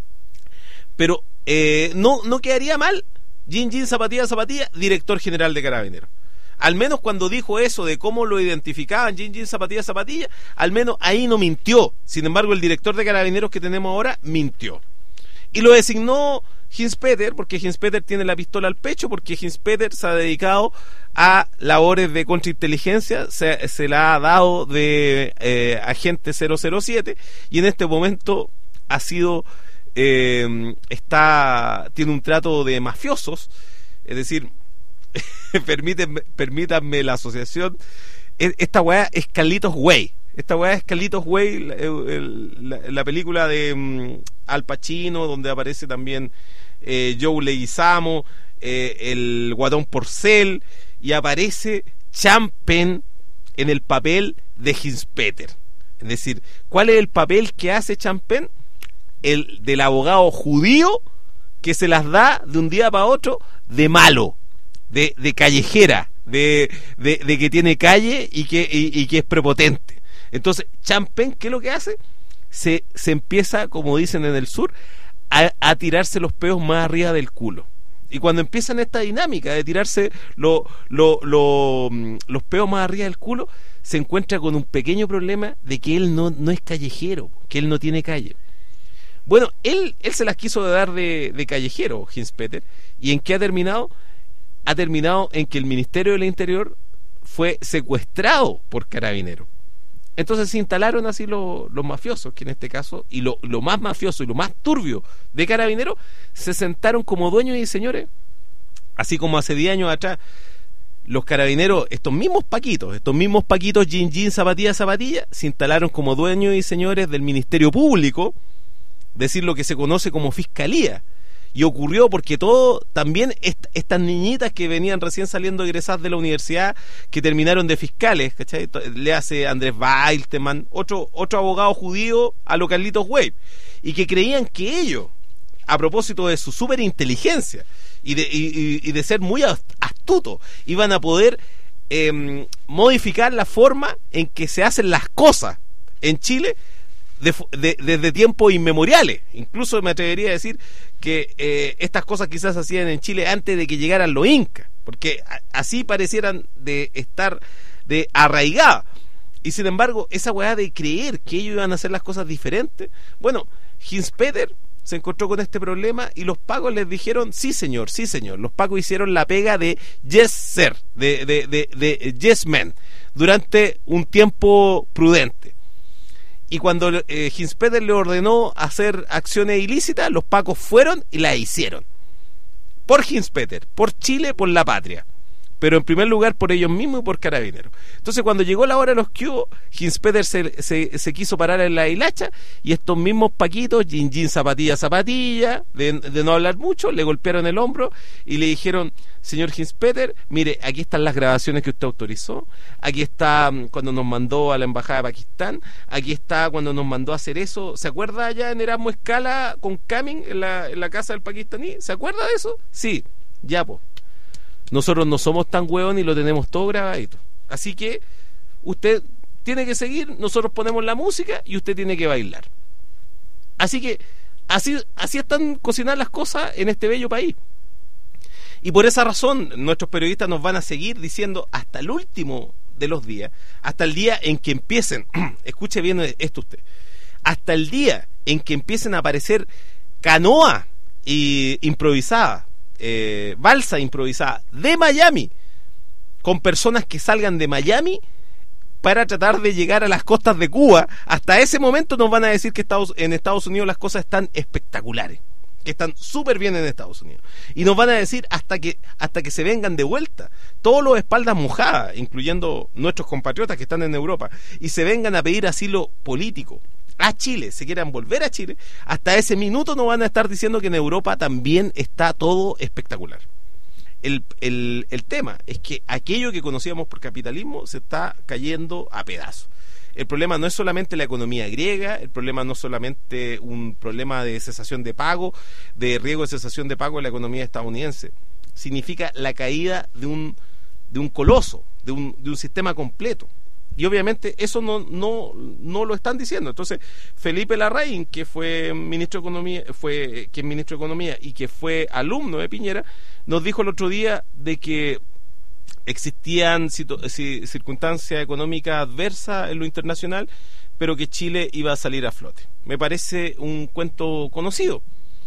Pero eh, no, no quedaría mal jean jean, zapatilla zapatilla, director general de Carabineros. Al menos cuando dijo eso de cómo lo identificaban, jean jean, zapatilla zapatilla, al menos ahí no mintió. Sin embargo, el director de Carabineros que tenemos ahora mintió. Y lo designó Hinspeter, porque Hinspeter tiene la pistola al pecho, porque Hinspeter se ha dedicado a labores de contrainteligencia, se, se la ha dado de eh, agente cero cero siete, y en este momento ha sido, eh, está, tiene un trato de mafiosos, es decir, permítanme, permítanme la asociación, esta weá es Carlitos Way. Esta weá es Carlitos Way, la, la, la película de um, Al Pacino, donde aparece también eh, Joe Leguizamo, eh, el Guatón Porcel, y aparece Champen en el papel de Hinspeter. Es decir, ¿cuál es el papel que hace Champen? El del abogado judío que se las da de un día para otro de malo, de, de callejera, de, de, de que tiene calle y que, y, y que es prepotente. Entonces, Champagne, ¿qué es lo que hace? Se, se empieza, como dicen en el sur, a, a tirarse los peos más arriba del culo. Y cuando empiezan esta dinámica de tirarse lo, lo, lo, los peos más arriba del culo, se encuentra con un pequeño problema de que él no, no es callejero, que él no tiene calle. Bueno, él, él se las quiso dar de, de callejero, Hinspeter. ¿Y en qué ha terminado? Ha terminado en que el Ministerio del Interior fue secuestrado por Carabineros. Entonces se instalaron así los, los mafiosos, que en este caso, y lo, lo más mafioso y lo más turbio de Carabineros, se sentaron como dueños y señores, así como hace diez años atrás, los Carabineros, estos mismos paquitos, estos mismos paquitos, jean, jean, zapatilla, zapatilla, se instalaron como dueños y señores del Ministerio Público, decir lo que se conoce como Fiscalía. Y ocurrió porque todo, también est estas niñitas que venían recién saliendo egresadas de la universidad, que terminaron de fiscales, ¿cachai? Le hace Andrés Weiltemann, otro, otro abogado judío a lo Carlitos Way, y que creían que ellos, a propósito de su superinteligencia y de, y, y de ser muy astutos, iban a poder eh, modificar la forma en que se hacen las cosas en Chile de, de, desde tiempos inmemoriales. Incluso me atrevería a decir que eh, estas cosas quizás se hacían en Chile antes de que llegaran los incas, porque a, así parecieran de estar de arraigada. Y sin embargo, esa weá de creer que ellos iban a hacer las cosas diferentes, bueno, Hinspeter se encontró con este problema y los pacos les dijeron, sí señor, sí señor. Los pacos hicieron la pega de yes sir, de, de, de, de yes man, durante un tiempo prudente. Y cuando eh, Hinspeter le ordenó hacer acciones ilícitas, los pacos fueron y las hicieron. Por Hinspeter, por Chile, por la patria. Pero en primer lugar por ellos mismos y por Carabineros. Entonces cuando llegó la hora de los que hubo, Hinspeter se, se, se quiso parar en la hilacha, y estos mismos paquitos, jean, jean, zapatilla, zapatilla, de, de no hablar mucho, le golpearon el hombro y le dijeron, señor Hinspeter, mire, aquí están las grabaciones que usted autorizó, aquí está cuando nos mandó a la embajada de Pakistán, aquí está cuando nos mandó a hacer eso. ¿Se acuerda allá en Erasmo Escala con Camin en la, en la casa del pakistaní? ¿Se acuerda de eso? Sí, ya pues. Nosotros no somos tan hueones y lo tenemos todo grabadito. Así que usted tiene que seguir, nosotros ponemos la música y usted tiene que bailar. Así que así, así están cocinadas las cosas en este bello país. Y por esa razón nuestros periodistas nos van a seguir diciendo hasta el último de los días, hasta el día en que empiecen, escuche bien esto usted, hasta el día en que empiecen a aparecer canoas y improvisadas, Eh, balsa improvisada de Miami, con personas que salgan de Miami para tratar de llegar a las costas de Cuba. Hasta ese momento nos van a decir que Estados, en Estados Unidos las cosas están espectaculares, que están súper bien en Estados Unidos, y nos van a decir hasta que hasta que se vengan de vuelta todos los espaldas mojadas, incluyendo nuestros compatriotas que están en Europa, y se vengan a pedir asilo político a Chile, se quieran volver a Chile. Hasta ese minuto nos van a estar diciendo que en Europa también está todo espectacular. El, el, el tema es que aquello que conocíamos por capitalismo se está cayendo a pedazos. El problema no es solamente la economía griega, el problema no es solamente un problema de cesación de pago, de riesgo de cesación de pago en la economía estadounidense. Significa la caída de un, de un coloso, de un, de un sistema completo. Y obviamente eso no, no, no lo están diciendo. Entonces, Felipe Larraín, que fue ministro de Economía, fue, que es ministro de Economía y que fue alumno de Piñera, nos dijo el otro día de que existían circunstancias económicas adversas en lo internacional, pero que Chile iba a salir a flote. Me parece un cuento conocido.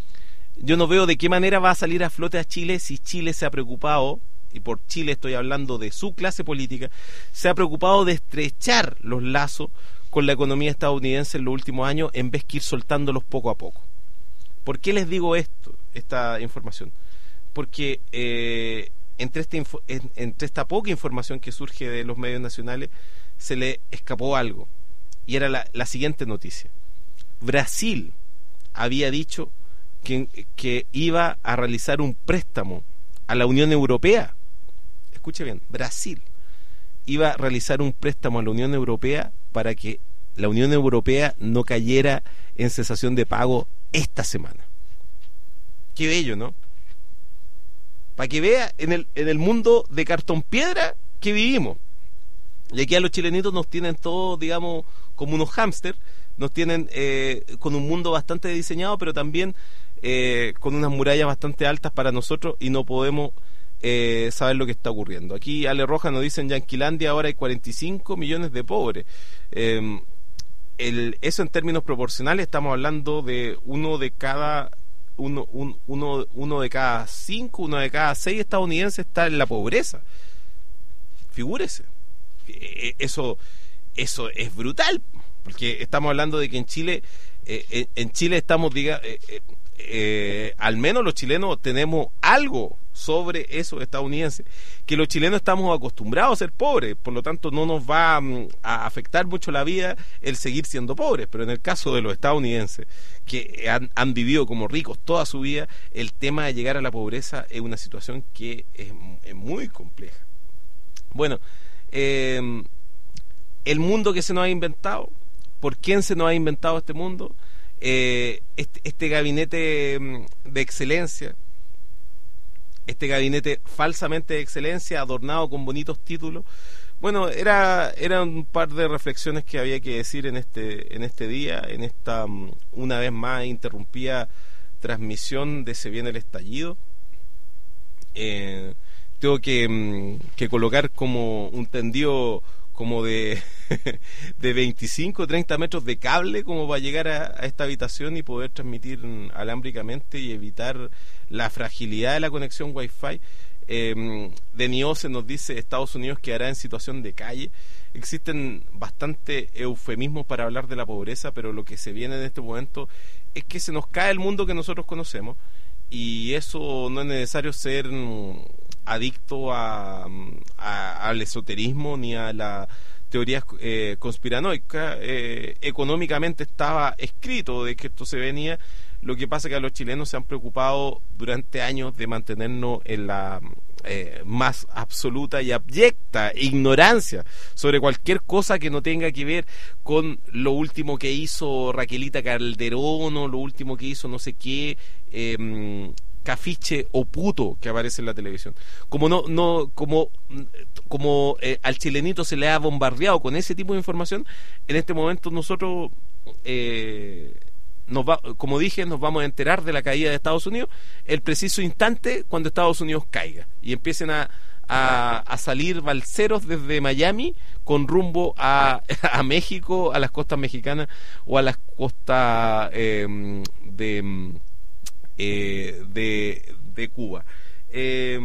Yo no veo de qué manera va a salir a flote a Chile si Chile se ha preocupado, y por Chile estoy hablando de su clase política, se ha preocupado de estrechar los lazos con la economía estadounidense en los últimos años, en vez que ir soltándolos poco a poco. ¿Por qué les digo esto, esta información? Porque eh, entre, este info, en, entre esta poca información que surge de los medios nacionales, se le escapó algo, y era la, la siguiente noticia. Brasil había dicho que, que iba a realizar un préstamo a la Unión Europea. Escuche bien, Brasil iba a realizar un préstamo a la Unión Europea para que la Unión Europea no cayera en cesación de pago esta semana. Qué bello, ¿no? para que vea en el, en el mundo de cartón piedra que vivimos. Y aquí a los chilenitos nos tienen todos, digamos, como unos hámster, nos tienen eh, con un mundo bastante diseñado, pero también eh, con unas murallas bastante altas para nosotros, y no podemos eh, saber lo que está ocurriendo. Aquí Ale Roja nos dice: en Yanquilandia ahora hay cuarenta y cinco millones de pobres. Eh, el, eso en términos proporcionales estamos hablando de uno de cada uno, un, uno, uno de cada cinco, uno de cada seis estadounidenses está en la pobreza. Figúrese. Eso, eso es brutal, porque estamos hablando de que en Chile, eh, en Chile estamos, diga, eh, eh, eh, al menos los chilenos tenemos algo sobre esos estadounidenses, que los chilenos estamos acostumbrados a ser pobres, por lo tanto no nos va um, a afectar mucho la vida el seguir siendo pobres. Pero en el caso de los estadounidenses, que han, han vivido como ricos toda su vida, el tema de llegar a la pobreza es una situación que es, es muy compleja. Bueno, Eh, el mundo que se nos ha inventado, ¿por quién se nos ha inventado este mundo? Eh, este, este gabinete de excelencia, este gabinete falsamente de excelencia, adornado con bonitos títulos. Bueno, era, era un par de reflexiones que había que decir en este, en este día, en esta, una vez más, interrumpida transmisión de Se Viene el Estallido. Eh, tengo que, que colocar como un tendido como de, de veinticinco o treinta metros de cable como para llegar a, a esta habitación y poder transmitir alámbricamente y evitar la fragilidad de la conexión Wi-Fi. Eh, Deniose nos dice: Estados Unidos quedará en situación de calle. Existen bastantes eufemismos para hablar de la pobreza, pero lo que se viene en este momento es que se nos cae el mundo que nosotros conocemos, y eso no es necesario ser adicto a, a, al esoterismo ni a la teorías eh, conspiranoicas. Eh, económicamente estaba escrito de que esto se venía. Lo que pasa es que a los chilenos se han preocupado durante años de mantenernos en la eh, más absoluta y abyecta ignorancia sobre cualquier cosa que no tenga que ver con lo último que hizo Raquelita Calderón o lo último que hizo no sé qué eh, cafiche o puto que aparece en la televisión. Como no, no, como, como eh, al chilenito se le ha bombardeado con ese tipo de información, en este momento nosotros eh, nos va, como dije, nos vamos a enterar de la caída de Estados Unidos el preciso instante cuando Estados Unidos caiga y empiecen a, a, a salir balseros desde Miami con rumbo a, a México, a las costas mexicanas o a las costas eh, de, eh, de de Cuba. Eh,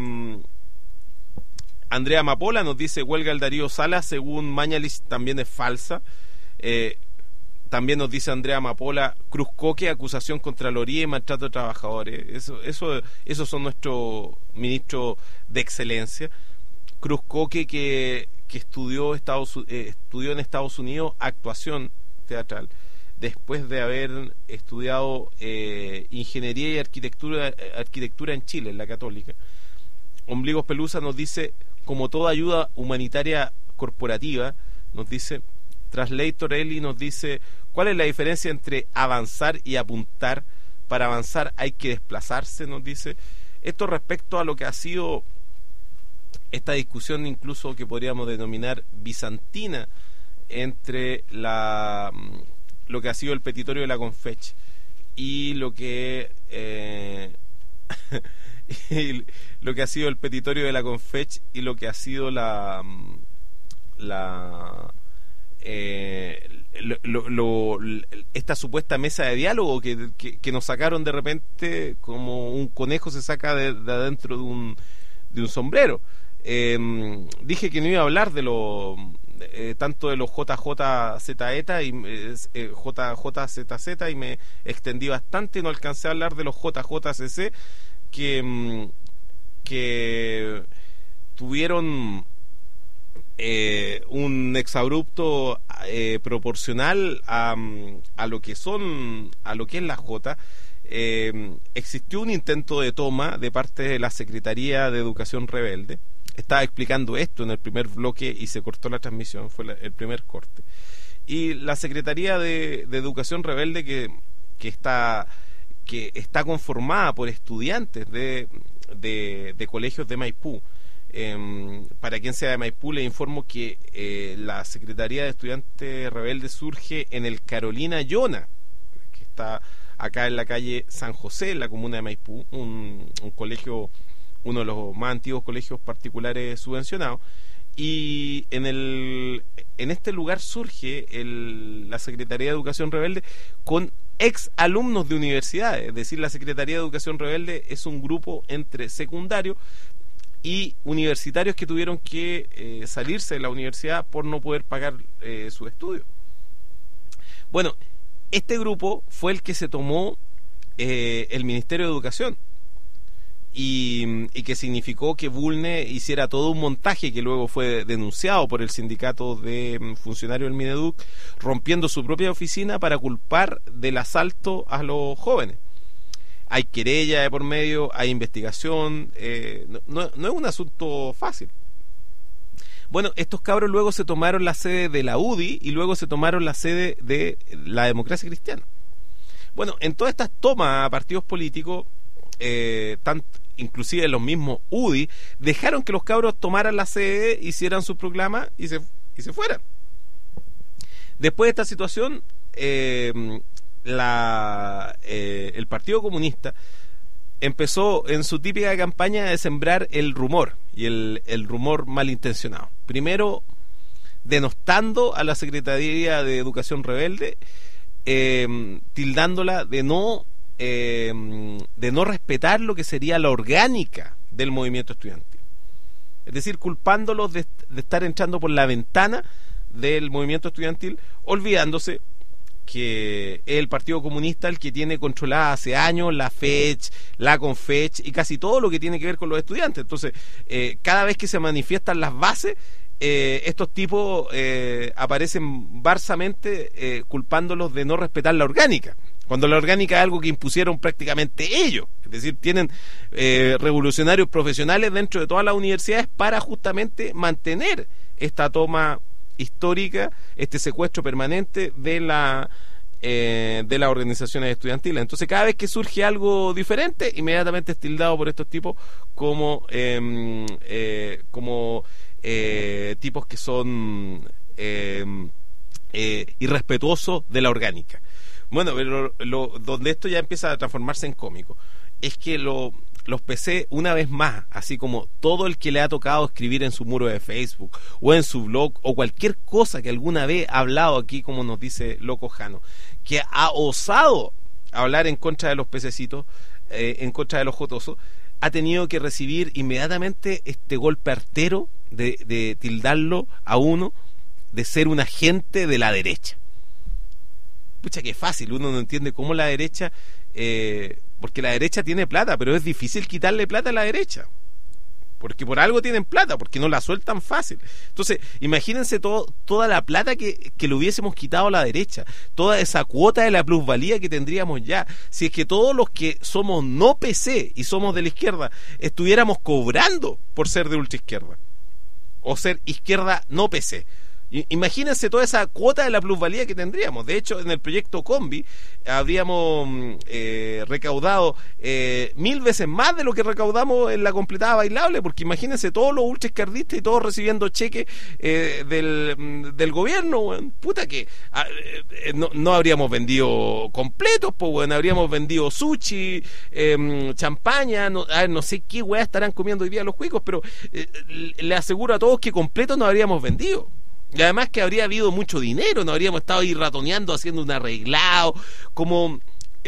Andrea Mapola nos dice: huelga el Darío Salas, según Mañalich también es falsa. Eh, También nos dice Andrea Mapola: Cruz Coque, acusación contra Loría y maltrato de trabajadores. Eso, eso, esos son nuestros ministros de excelencia. Cruz Coque, que, que estudió, Estados, eh, estudió en Estados Unidos actuación teatral, después de haber estudiado eh, ingeniería y arquitectura, arquitectura en Chile, en la Católica. Ombligos Pelusa nos dice: como toda ayuda humanitaria corporativa, nos dice. Translator Eli nos dice: ¿cuál es la diferencia entre avanzar y apuntar? Para avanzar hay que desplazarse, nos dice. Esto respecto a lo que ha sido esta discusión, incluso que podríamos denominar bizantina, entre la lo que ha sido el petitorio de la Confech y lo que eh, y lo que ha sido el petitorio de la Confech y lo que ha sido la la Eh, lo, lo, lo, esta supuesta mesa de diálogo que, que, que nos sacaron de repente como un conejo se saca de, de adentro de un, de un sombrero. Eh, dije que no iba a hablar de lo eh, tanto de los J J Z E y eh, J J Z Z y me extendí bastante y no alcancé a hablar de los J J C C que, que tuvieron Eh, un exabrupto eh, proporcional a, a lo que son a lo que es la J. Eh, existió un intento de toma de parte de la Secretaría de Educación Rebelde. Estaba explicando esto en el primer bloque y se cortó la transmisión, fue la, el primer corte. Y la Secretaría de, de Educación Rebelde que, que está que está conformada por estudiantes de de, de colegios de Maipú. Eh, para quien sea de Maipú, le informo que eh, la Secretaría de Estudiantes Rebeldes surge en el Carolina Llona, que está acá en la calle San José, en la comuna de Maipú, un, un colegio, uno de los más antiguos colegios particulares subvencionados. Y en el en este lugar surge el, la Secretaría de Educación Rebelde con ex alumnos de universidades. Es decir, la Secretaría de Educación Rebelde es un grupo entre secundarios y universitarios que tuvieron que eh, salirse de la universidad por no poder pagar eh, sus estudios. Bueno, este grupo fue el que se tomó eh, el Ministerio de Educación y, y que significó que Bulne hiciera todo un montaje que luego fue denunciado por el sindicato de funcionarios del Mineduc, rompiendo su propia oficina para culpar del asalto a los jóvenes. Hay querella de por medio, hay investigación, eh, no, no, no es un asunto fácil. Bueno, estos cabros luego se tomaron la sede de la U D I y luego se tomaron la sede de la Democracia Cristiana. Bueno, en todas estas tomas a partidos políticos, eh, tan, inclusive los mismos U D I, dejaron que los cabros tomaran la sede, hicieran su proclama y se, y se fueran. Después de esta situación, eh, La, eh, el Partido Comunista empezó en su típica campaña de sembrar el rumor, y el, el rumor malintencionado. Primero, denostando a la Secretaría de Educación Rebelde, eh, tildándola de no, eh, de no respetar lo que sería la orgánica del movimiento estudiantil. Es decir, culpándolos de, de estar entrando por la ventana del movimiento estudiantil, olvidándose que es el Partido Comunista el que tiene controlada hace años la FECH, la CONFECH y casi todo lo que tiene que ver con los estudiantes. Entonces, eh, cada vez que se manifiestan las bases, eh, estos tipos eh, aparecen barsamente eh, culpándolos de no respetar la orgánica, cuando la orgánica es algo que impusieron prácticamente ellos. Es decir, tienen eh, revolucionarios profesionales dentro de todas las universidades para justamente mantener esta toma histórica, este secuestro permanente de la eh, de las organizaciones estudiantiles. Entonces, cada vez que surge algo diferente, inmediatamente es tildado por estos tipos como eh, eh, como eh, tipos que son eh, eh, irrespetuosos de la orgánica. Bueno, pero lo, donde esto ya empieza a transformarse en cómico es que lo los P C, una vez más, así como todo el que le ha tocado escribir en su muro de Facebook o en su blog o cualquier cosa que alguna vez ha hablado aquí, como nos dice Loco Jano, que ha osado hablar en contra de los pececitos, eh, en contra de los jotosos, ha tenido que recibir inmediatamente este golpe artero de, de tildarlo a uno de ser un agente de la derecha. Pucha, que fácil, uno no entiende cómo la derecha... Eh, porque la derecha tiene plata, pero es difícil quitarle plata a la derecha, porque por algo tienen plata, porque no la sueltan fácil. Entonces, imagínense todo, toda la plata que, que le hubiésemos quitado a la derecha, toda esa cuota de la plusvalía que tendríamos ya, si es que todos los que somos no P C y somos de la izquierda estuviéramos cobrando por ser de ultraizquierda o ser izquierda no P C. Imagínense toda esa cuota de la plusvalía que tendríamos. De hecho, en el proyecto Combi habríamos eh, recaudado eh, mil veces más de lo que recaudamos en la completada bailable, porque imagínense todos los ultraizquierdistas y todos recibiendo cheques eh, del, del gobierno, bueno. Puta que eh, no, no habríamos vendido completos, pues bueno, habríamos vendido sushi, eh, champaña, no, a ver, no sé qué weá estarán comiendo hoy día los cuicos, pero eh, le aseguro a todos que completos no habríamos vendido. Y además que habría habido mucho dinero, no habríamos estado ahí ratoneando, haciendo un arreglado, como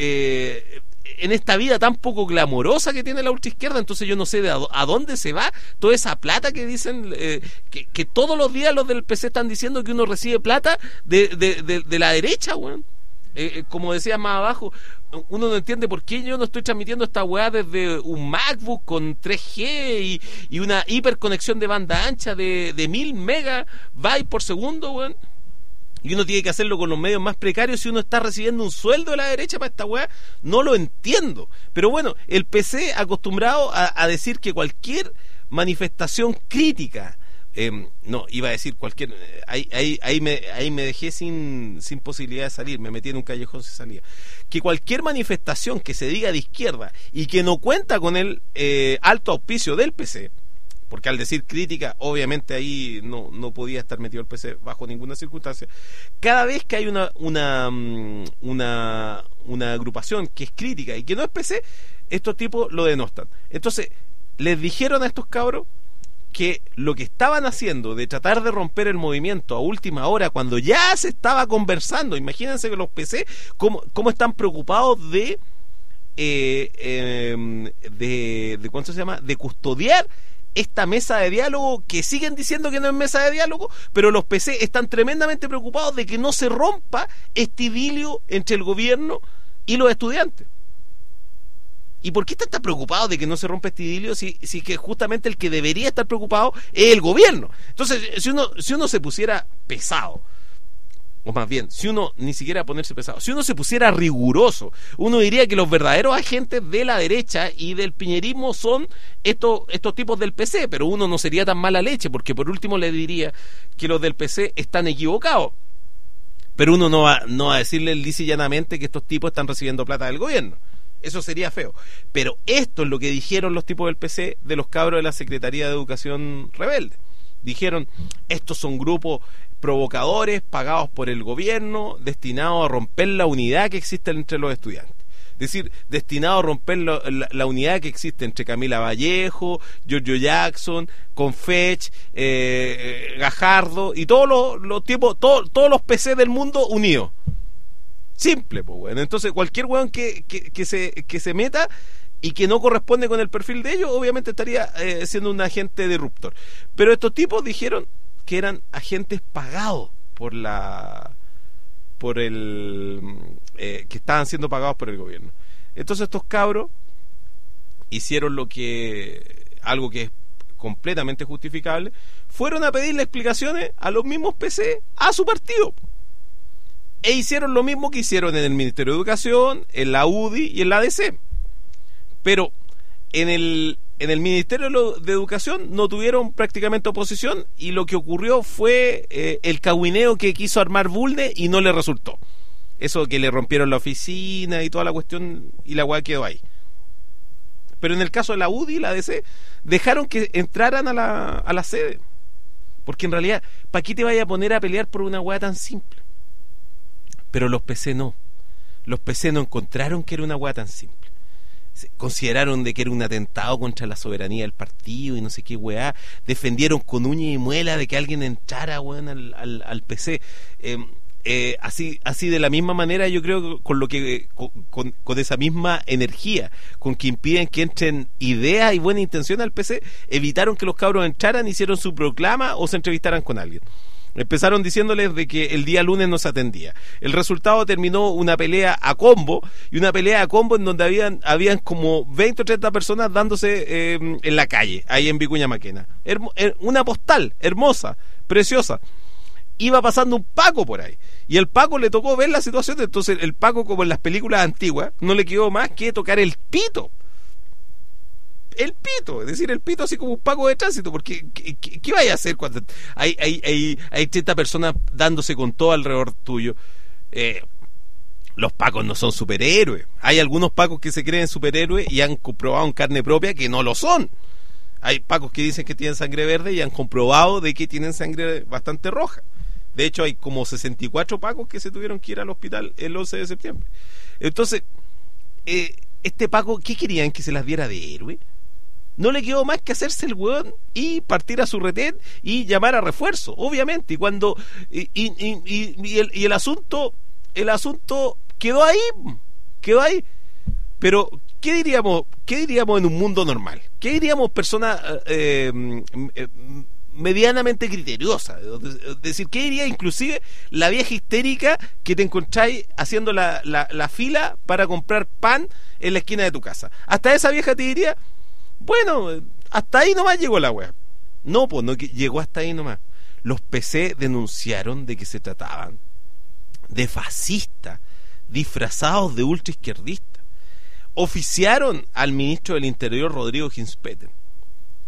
eh, en esta vida tan poco glamorosa que tiene la ultraizquierda. Entonces yo no sé de a, a dónde se va toda esa plata que dicen, eh, que, que todos los días los del P C están diciendo que uno recibe plata de, de, de, de la derecha, weón. Eh, como decía más abajo, uno no entiende por qué yo no estoy transmitiendo esta weá desde un MacBook con tres G y, y una hiperconexión de banda ancha de, de mil megabytes por segundo, weón. Y uno tiene que hacerlo con los medios más precarios si uno está recibiendo un sueldo de la derecha para esta weá. No lo entiendo. Pero bueno, el P C acostumbrado a, a decir que cualquier manifestación crítica eh, no, iba a decir cualquier, ahí, ahí, ahí, me, ahí me dejé sin, sin posibilidad de salir, me metí en un callejón sin salida, que cualquier manifestación que se diga de izquierda y que no cuenta con el eh, alto auspicio del P C, porque al decir crítica, obviamente ahí no, no podía estar metido el P C bajo ninguna circunstancia. Cada vez que hay una, una, una, una agrupación que es crítica y que no es P C, estos tipos lo denostan. Entonces, les dijeron a estos cabros que lo que estaban haciendo de tratar de romper el movimiento a última hora, cuando ya se estaba conversando, imagínense que los P C, cómo, cómo están preocupados de, eh, eh, de, de, ¿cuánto se llama?, de custodiar esta mesa de diálogo, que siguen diciendo que no es mesa de diálogo, pero los P C están tremendamente preocupados de que no se rompa este idilio entre el gobierno y los estudiantes. ¿Y por qué están tan preocupados de que no se rompa este idilio si, si que justamente el que debería estar preocupado es el gobierno? Entonces, si uno, si uno se pusiera pesado, o más bien, si uno ni siquiera ponerse pesado, si uno se pusiera riguroso, uno diría que los verdaderos agentes de la derecha y del piñerismo son estos, estos tipos del P C, pero uno no sería tan mala leche, porque por último le diría que los del P C están equivocados. Pero uno no va, no va a decirle lisa y llanamente que estos tipos están recibiendo plata del gobierno. Eso sería feo. Pero esto es lo que dijeron los tipos del P C de los cabros de la Secretaría de Educación rebelde. Dijeron, estos son grupos provocadores pagados por el gobierno, destinados a romper la unidad que existe entre los estudiantes. Es decir, destinados a romper lo, la, la unidad que existe entre Camila Vallejo, Giorgio Jackson, Confech, eh, Gajardo y todos los, los tipos, todo, todos los P C del mundo unidos. Simple, pues, bueno. Entonces, cualquier weón que, que, que, se, que se meta y que no corresponde con el perfil de ellos, obviamente estaría eh, siendo un agente disruptor. Pero estos tipos dijeron que eran agentes pagados por la por el eh, que estaban siendo pagados por el gobierno. Entonces estos cabros hicieron lo que algo que es completamente justificable, fueron a pedirle explicaciones a los mismos P C, a su partido, e hicieron lo mismo que hicieron en el Ministerio de Educación, en la U D I y en la A D C. Pero en el En el Ministerio de Educación no tuvieron prácticamente oposición, y lo que ocurrió fue eh, el cagüineo que quiso armar Bulne y no le resultó. Eso que le rompieron la oficina y toda la cuestión, y la weá quedó ahí. Pero en el caso de la U D I y la A D C, dejaron que entraran a la, a la sede. Porque en realidad, ¿para qué te vayas a poner a pelear por una weá tan simple? Pero los P C no. Los P C no encontraron que era una weá tan simple. Consideraron de que era un atentado contra la soberanía del partido y no sé qué weá, defendieron con uña y muela de que alguien entrara, weón, al, al, al P C. Eh, eh, así, así de la misma manera, yo creo que con lo que con, con, con esa misma energía con que impiden que entren ideas y buena intención al P C, evitaron que los cabros entraran, hicieron su proclama o se entrevistaran con alguien. Empezaron diciéndoles de que el día lunes no se atendía. El resultado terminó una pelea a combo, y una pelea a combo en donde habían, habían como veinte o treinta personas dándose eh, en la calle, ahí en Vicuña Maquena. Hermo, una postal hermosa, preciosa. Iba pasando un Paco por ahí, y el Paco le tocó ver la situación. Entonces el Paco, como en las películas antiguas, no le quedó más que tocar el pito. El pito, es decir, el pito así como un Paco de tránsito, porque ¿qué, qué, qué vaya a hacer cuando hay, hay, hay, hay treinta personas dándose con todo alrededor tuyo? Eh, los Pacos no son superhéroes. Hay algunos Pacos que se creen superhéroes y han comprobado en carne propia que no lo son. Hay Pacos que dicen que tienen sangre verde y han comprobado de que tienen sangre bastante roja. De hecho, hay como sesenta y cuatro Pacos que se tuvieron que ir al hospital el once de septiembre. Entonces, eh, este Paco, ¿qué querían? ¿Que se las viera de héroe? No le quedó más que hacerse el hueón y partir a su retén y llamar a refuerzo, obviamente. Y cuando y, y, y, y, el, y el asunto el asunto quedó ahí, quedó ahí. Pero ¿qué diríamos qué diríamos en un mundo normal? ¿Qué diríamos personas eh, eh, medianamente criteriosas? Es decir, ¿qué diría inclusive la vieja histérica que te encontráis haciendo la, la, la fila para comprar pan en la esquina de tu casa? Hasta esa vieja te diría: bueno, hasta ahí nomás llegó la web. No, pues no llegó hasta ahí nomás. Los P C denunciaron de que se trataban de fascistas disfrazados de ultraizquierdistas. Oficiaron al ministro del Interior, Rodrigo Ginspeter,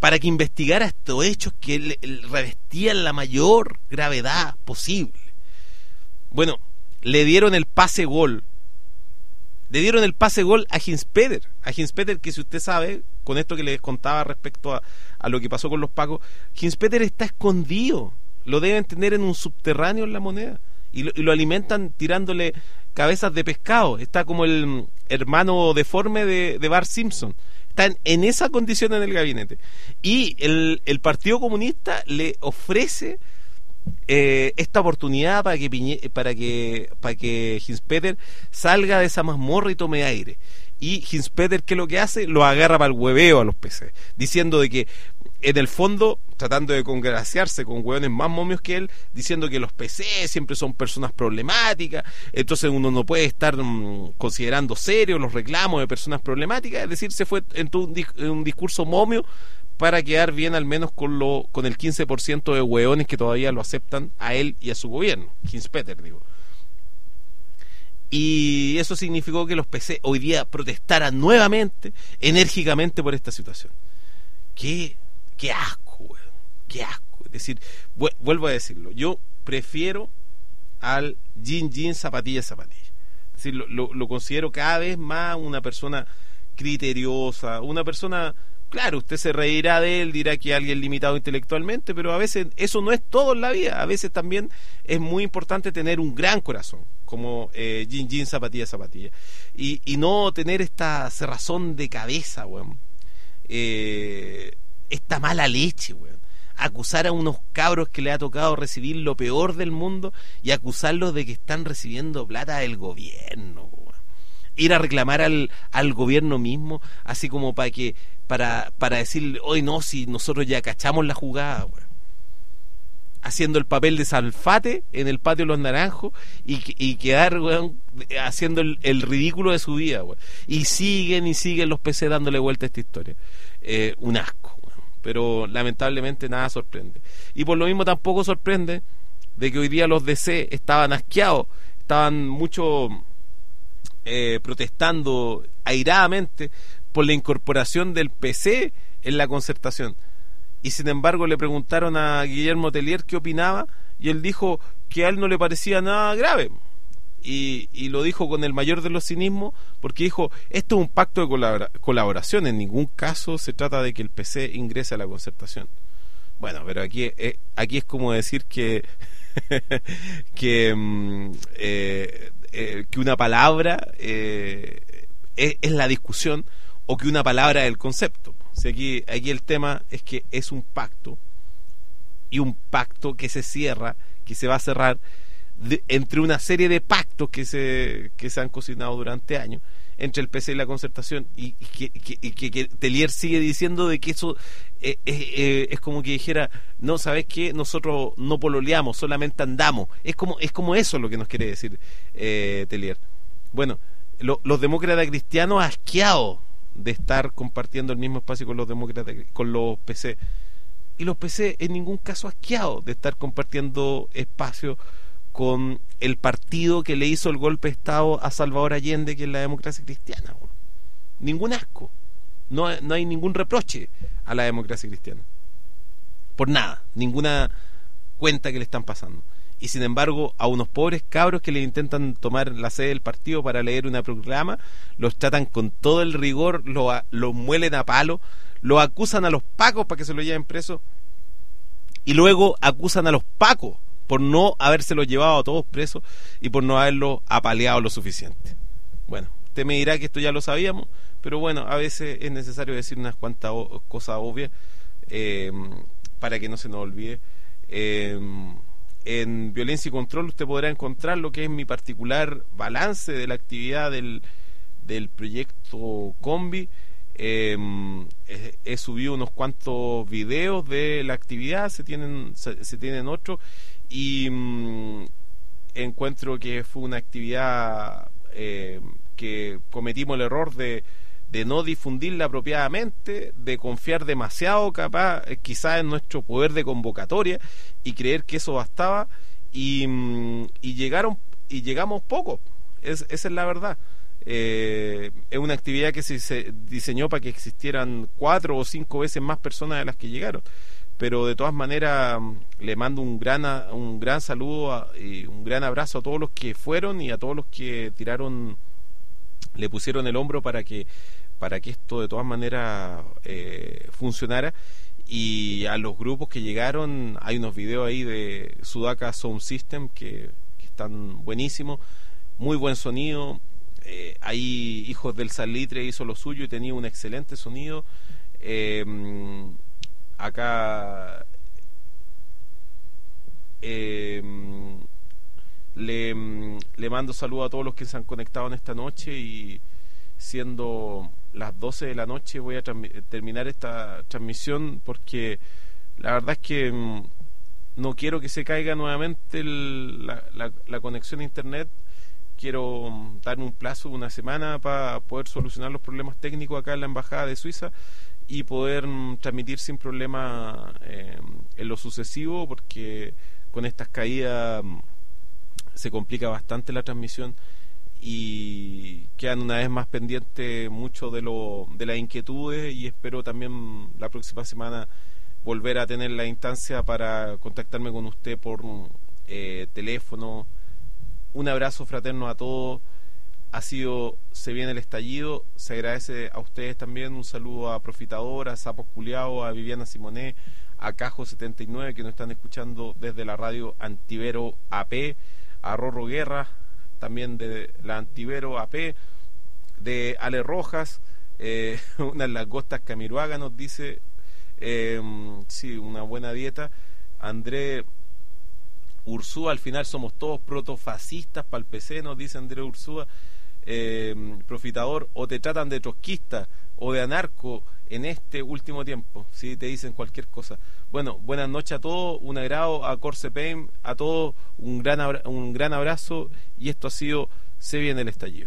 para que investigara estos hechos que le, le revestían la mayor gravedad posible. Bueno, le dieron el pase gol. Le dieron el pase gol a Hinspeter. A Hinspeter, que si usted sabe, con esto que les contaba respecto a, a lo que pasó con los pacos, Hinspeter está escondido. Lo deben tener en un subterráneo en La Moneda. Y lo, y lo alimentan tirándole cabezas de pescado. Está como el hermano deforme de, de Bart Simpson. Están en esa condición en el gabinete. Y el, el Partido Comunista le ofrece eh, esta oportunidad para que Piñe, para que para que Hinspeter salga de esa mazmorra y tome aire. Y Hinspeter, ¿qué es lo que hace? Lo agarra para el hueveo a los P C, diciendo de que en el fondo, tratando de congraciarse con hueones más momios que él, diciendo que los P C siempre son personas problemáticas, entonces uno no puede estar mmm, considerando serios los reclamos de personas problemáticas. Es decir, se fue en un, un discurso momio para quedar bien al menos con lo con el quince por ciento de hueones que todavía lo aceptan a él y a su gobierno, Hinspeter, digo. Y eso significó que los P C hoy día protestaran nuevamente, enérgicamente por esta situación. ¿Qué? Qué asco, weón. Qué asco. Es decir, vuelvo a decirlo, yo prefiero al jean jean, zapatilla zapatilla. Es decir, lo, lo, lo considero cada vez más una persona criteriosa, una persona, claro, usted se reirá de él, dirá que es alguien limitado intelectualmente, pero a veces eso no es todo en la vida. A veces también es muy importante tener un gran corazón, como eh, jean jean, zapatilla zapatilla, y, y no tener esta cerrazón de cabeza, weón. Eh... esta mala leche, weón. Acusar a unos cabros que le ha tocado recibir lo peor del mundo y acusarlos de que están recibiendo plata del gobierno, weón. Ir a reclamar al, al gobierno mismo, así como para que para, para decirle, hoy no, si nosotros ya cachamos la jugada, weón. Haciendo el papel de Salfate en el patio de los Naranjos y, y quedar, weón, haciendo el, el ridículo de su vida, weón. Y siguen y siguen los P C dándole vuelta a esta historia. Eh, un asco. Pero lamentablemente nada sorprende. Y por lo mismo tampoco sorprende de que hoy día los D C estaban asqueados, estaban mucho eh, protestando airadamente por la incorporación del P C en la concertación. Y sin embargo le preguntaron a Guillermo Tellier qué opinaba y él dijo que a él no le parecía nada grave. Y, y lo dijo con el mayor de los cinismos, porque dijo, esto es un pacto de colabora- colaboración, en ningún caso se trata de que el P C ingrese a la concertación. Bueno, pero aquí, eh, aquí es como decir que que, mm, eh, eh, que una palabra eh, es, es la discusión, o que una palabra es el concepto. O sea, aquí, aquí el tema es que es un pacto, y un pacto que se cierra, que se va a cerrar De, entre una serie de pactos que se que se han cocinado durante años entre el P C y la concertación, y, y, que, que, y que, que Tellier sigue diciendo de que eso eh, eh, es como que dijera, no, ¿sabes qué? Nosotros no pololeamos, solamente andamos. Es como es como eso lo que nos quiere decir eh, Tellier. Bueno, lo, los demócratas cristianos asqueados de estar compartiendo el mismo espacio con los demócratas, con los P C, y los P C en ningún caso asqueados de estar compartiendo espacio con el partido que le hizo el golpe de Estado a Salvador Allende, que es la Democracia Cristiana. Bueno, ningún asco, no, no hay ningún reproche a la Democracia Cristiana, por nada, ninguna cuenta que le están pasando. Y sin embargo, a unos pobres cabros que le intentan tomar la sede del partido para leer una proclama, los tratan con todo el rigor, los, los muelen a palo, los acusan a los pacos para que se lo lleven preso, y luego acusan a los pacos por no habérselo llevado a todos presos y por no haberlo apaleado lo suficiente. Bueno, usted me dirá que esto ya lo sabíamos, pero bueno, a veces es necesario decir unas cuantas o- cosas obvias eh, para que no se nos olvide. Eh, en Violencia y Control usted podrá encontrar lo que es mi particular balance de la actividad del, del proyecto Combi. Eh, he, he subido unos cuantos videos de la actividad, se tienen, se, se tienen otros, y mmm, encuentro que fue una actividad eh, que cometimos el error de, de no difundirla apropiadamente, de confiar demasiado capaz, eh, quizás en nuestro poder de convocatoria, y creer que eso bastaba, y, mmm, y llegaron y llegamos poco. Es, esa es la verdad. Eh, es una actividad que se, se diseñó para que existieran cuatro o cinco veces más personas de las que llegaron, pero de todas maneras le mando un gran un gran saludo a, y un gran abrazo a todos los que fueron y a todos los que tiraron, le pusieron el hombro para que para que esto de todas maneras eh, funcionara. Y a los grupos que llegaron, hay unos videos ahí de Sudaka Sound System que, que están buenísimos, muy buen sonido. Eh, ahí Hijos del Salitre hizo lo suyo y tenía un excelente sonido. Eh, acá eh, le, le mando saludos a todos los que se han conectado en esta noche, y siendo las doce de la noche voy a terminar esta transmisión, porque la verdad es que mmm, no quiero que se caiga nuevamente el, la, la, la conexión a internet. Quiero um, darme un plazo, una semana, para poder solucionar los problemas técnicos acá en la Embajada de Suiza y poder um, transmitir sin problema eh, en lo sucesivo, porque con estas caídas um, se complica bastante la transmisión y quedan una vez más pendientes mucho de lo de las inquietudes, y espero también la próxima semana volver a tener la instancia para contactarme con usted por eh, teléfono. Un abrazo fraterno a todos. Ha sido Se Viene el Estallido. Se agradece a ustedes también. Un saludo a Profitador, a Sapos Culeados, a Viviana Simonet, a Cajo setenta y nueve, que nos están escuchando desde la radio Antivero A P, a Rorro Guerra, también de la Antivero A P, de Ale Rojas, eh, una de las Gostas Camiruaga nos dice, eh, sí, una buena dieta. André Ursúa, al final somos todos protofascistas para el P C, nos dice André Ursúa. Eh, Profitador, o te tratan de trotskista o de anarco en este último tiempo, si ¿sí? Te dicen cualquier cosa. Bueno, buenas noches a todos, un agrado, a Corse Pain, a todos un gran, abra- un gran abrazo, y esto ha sido Se Viene el Estallido.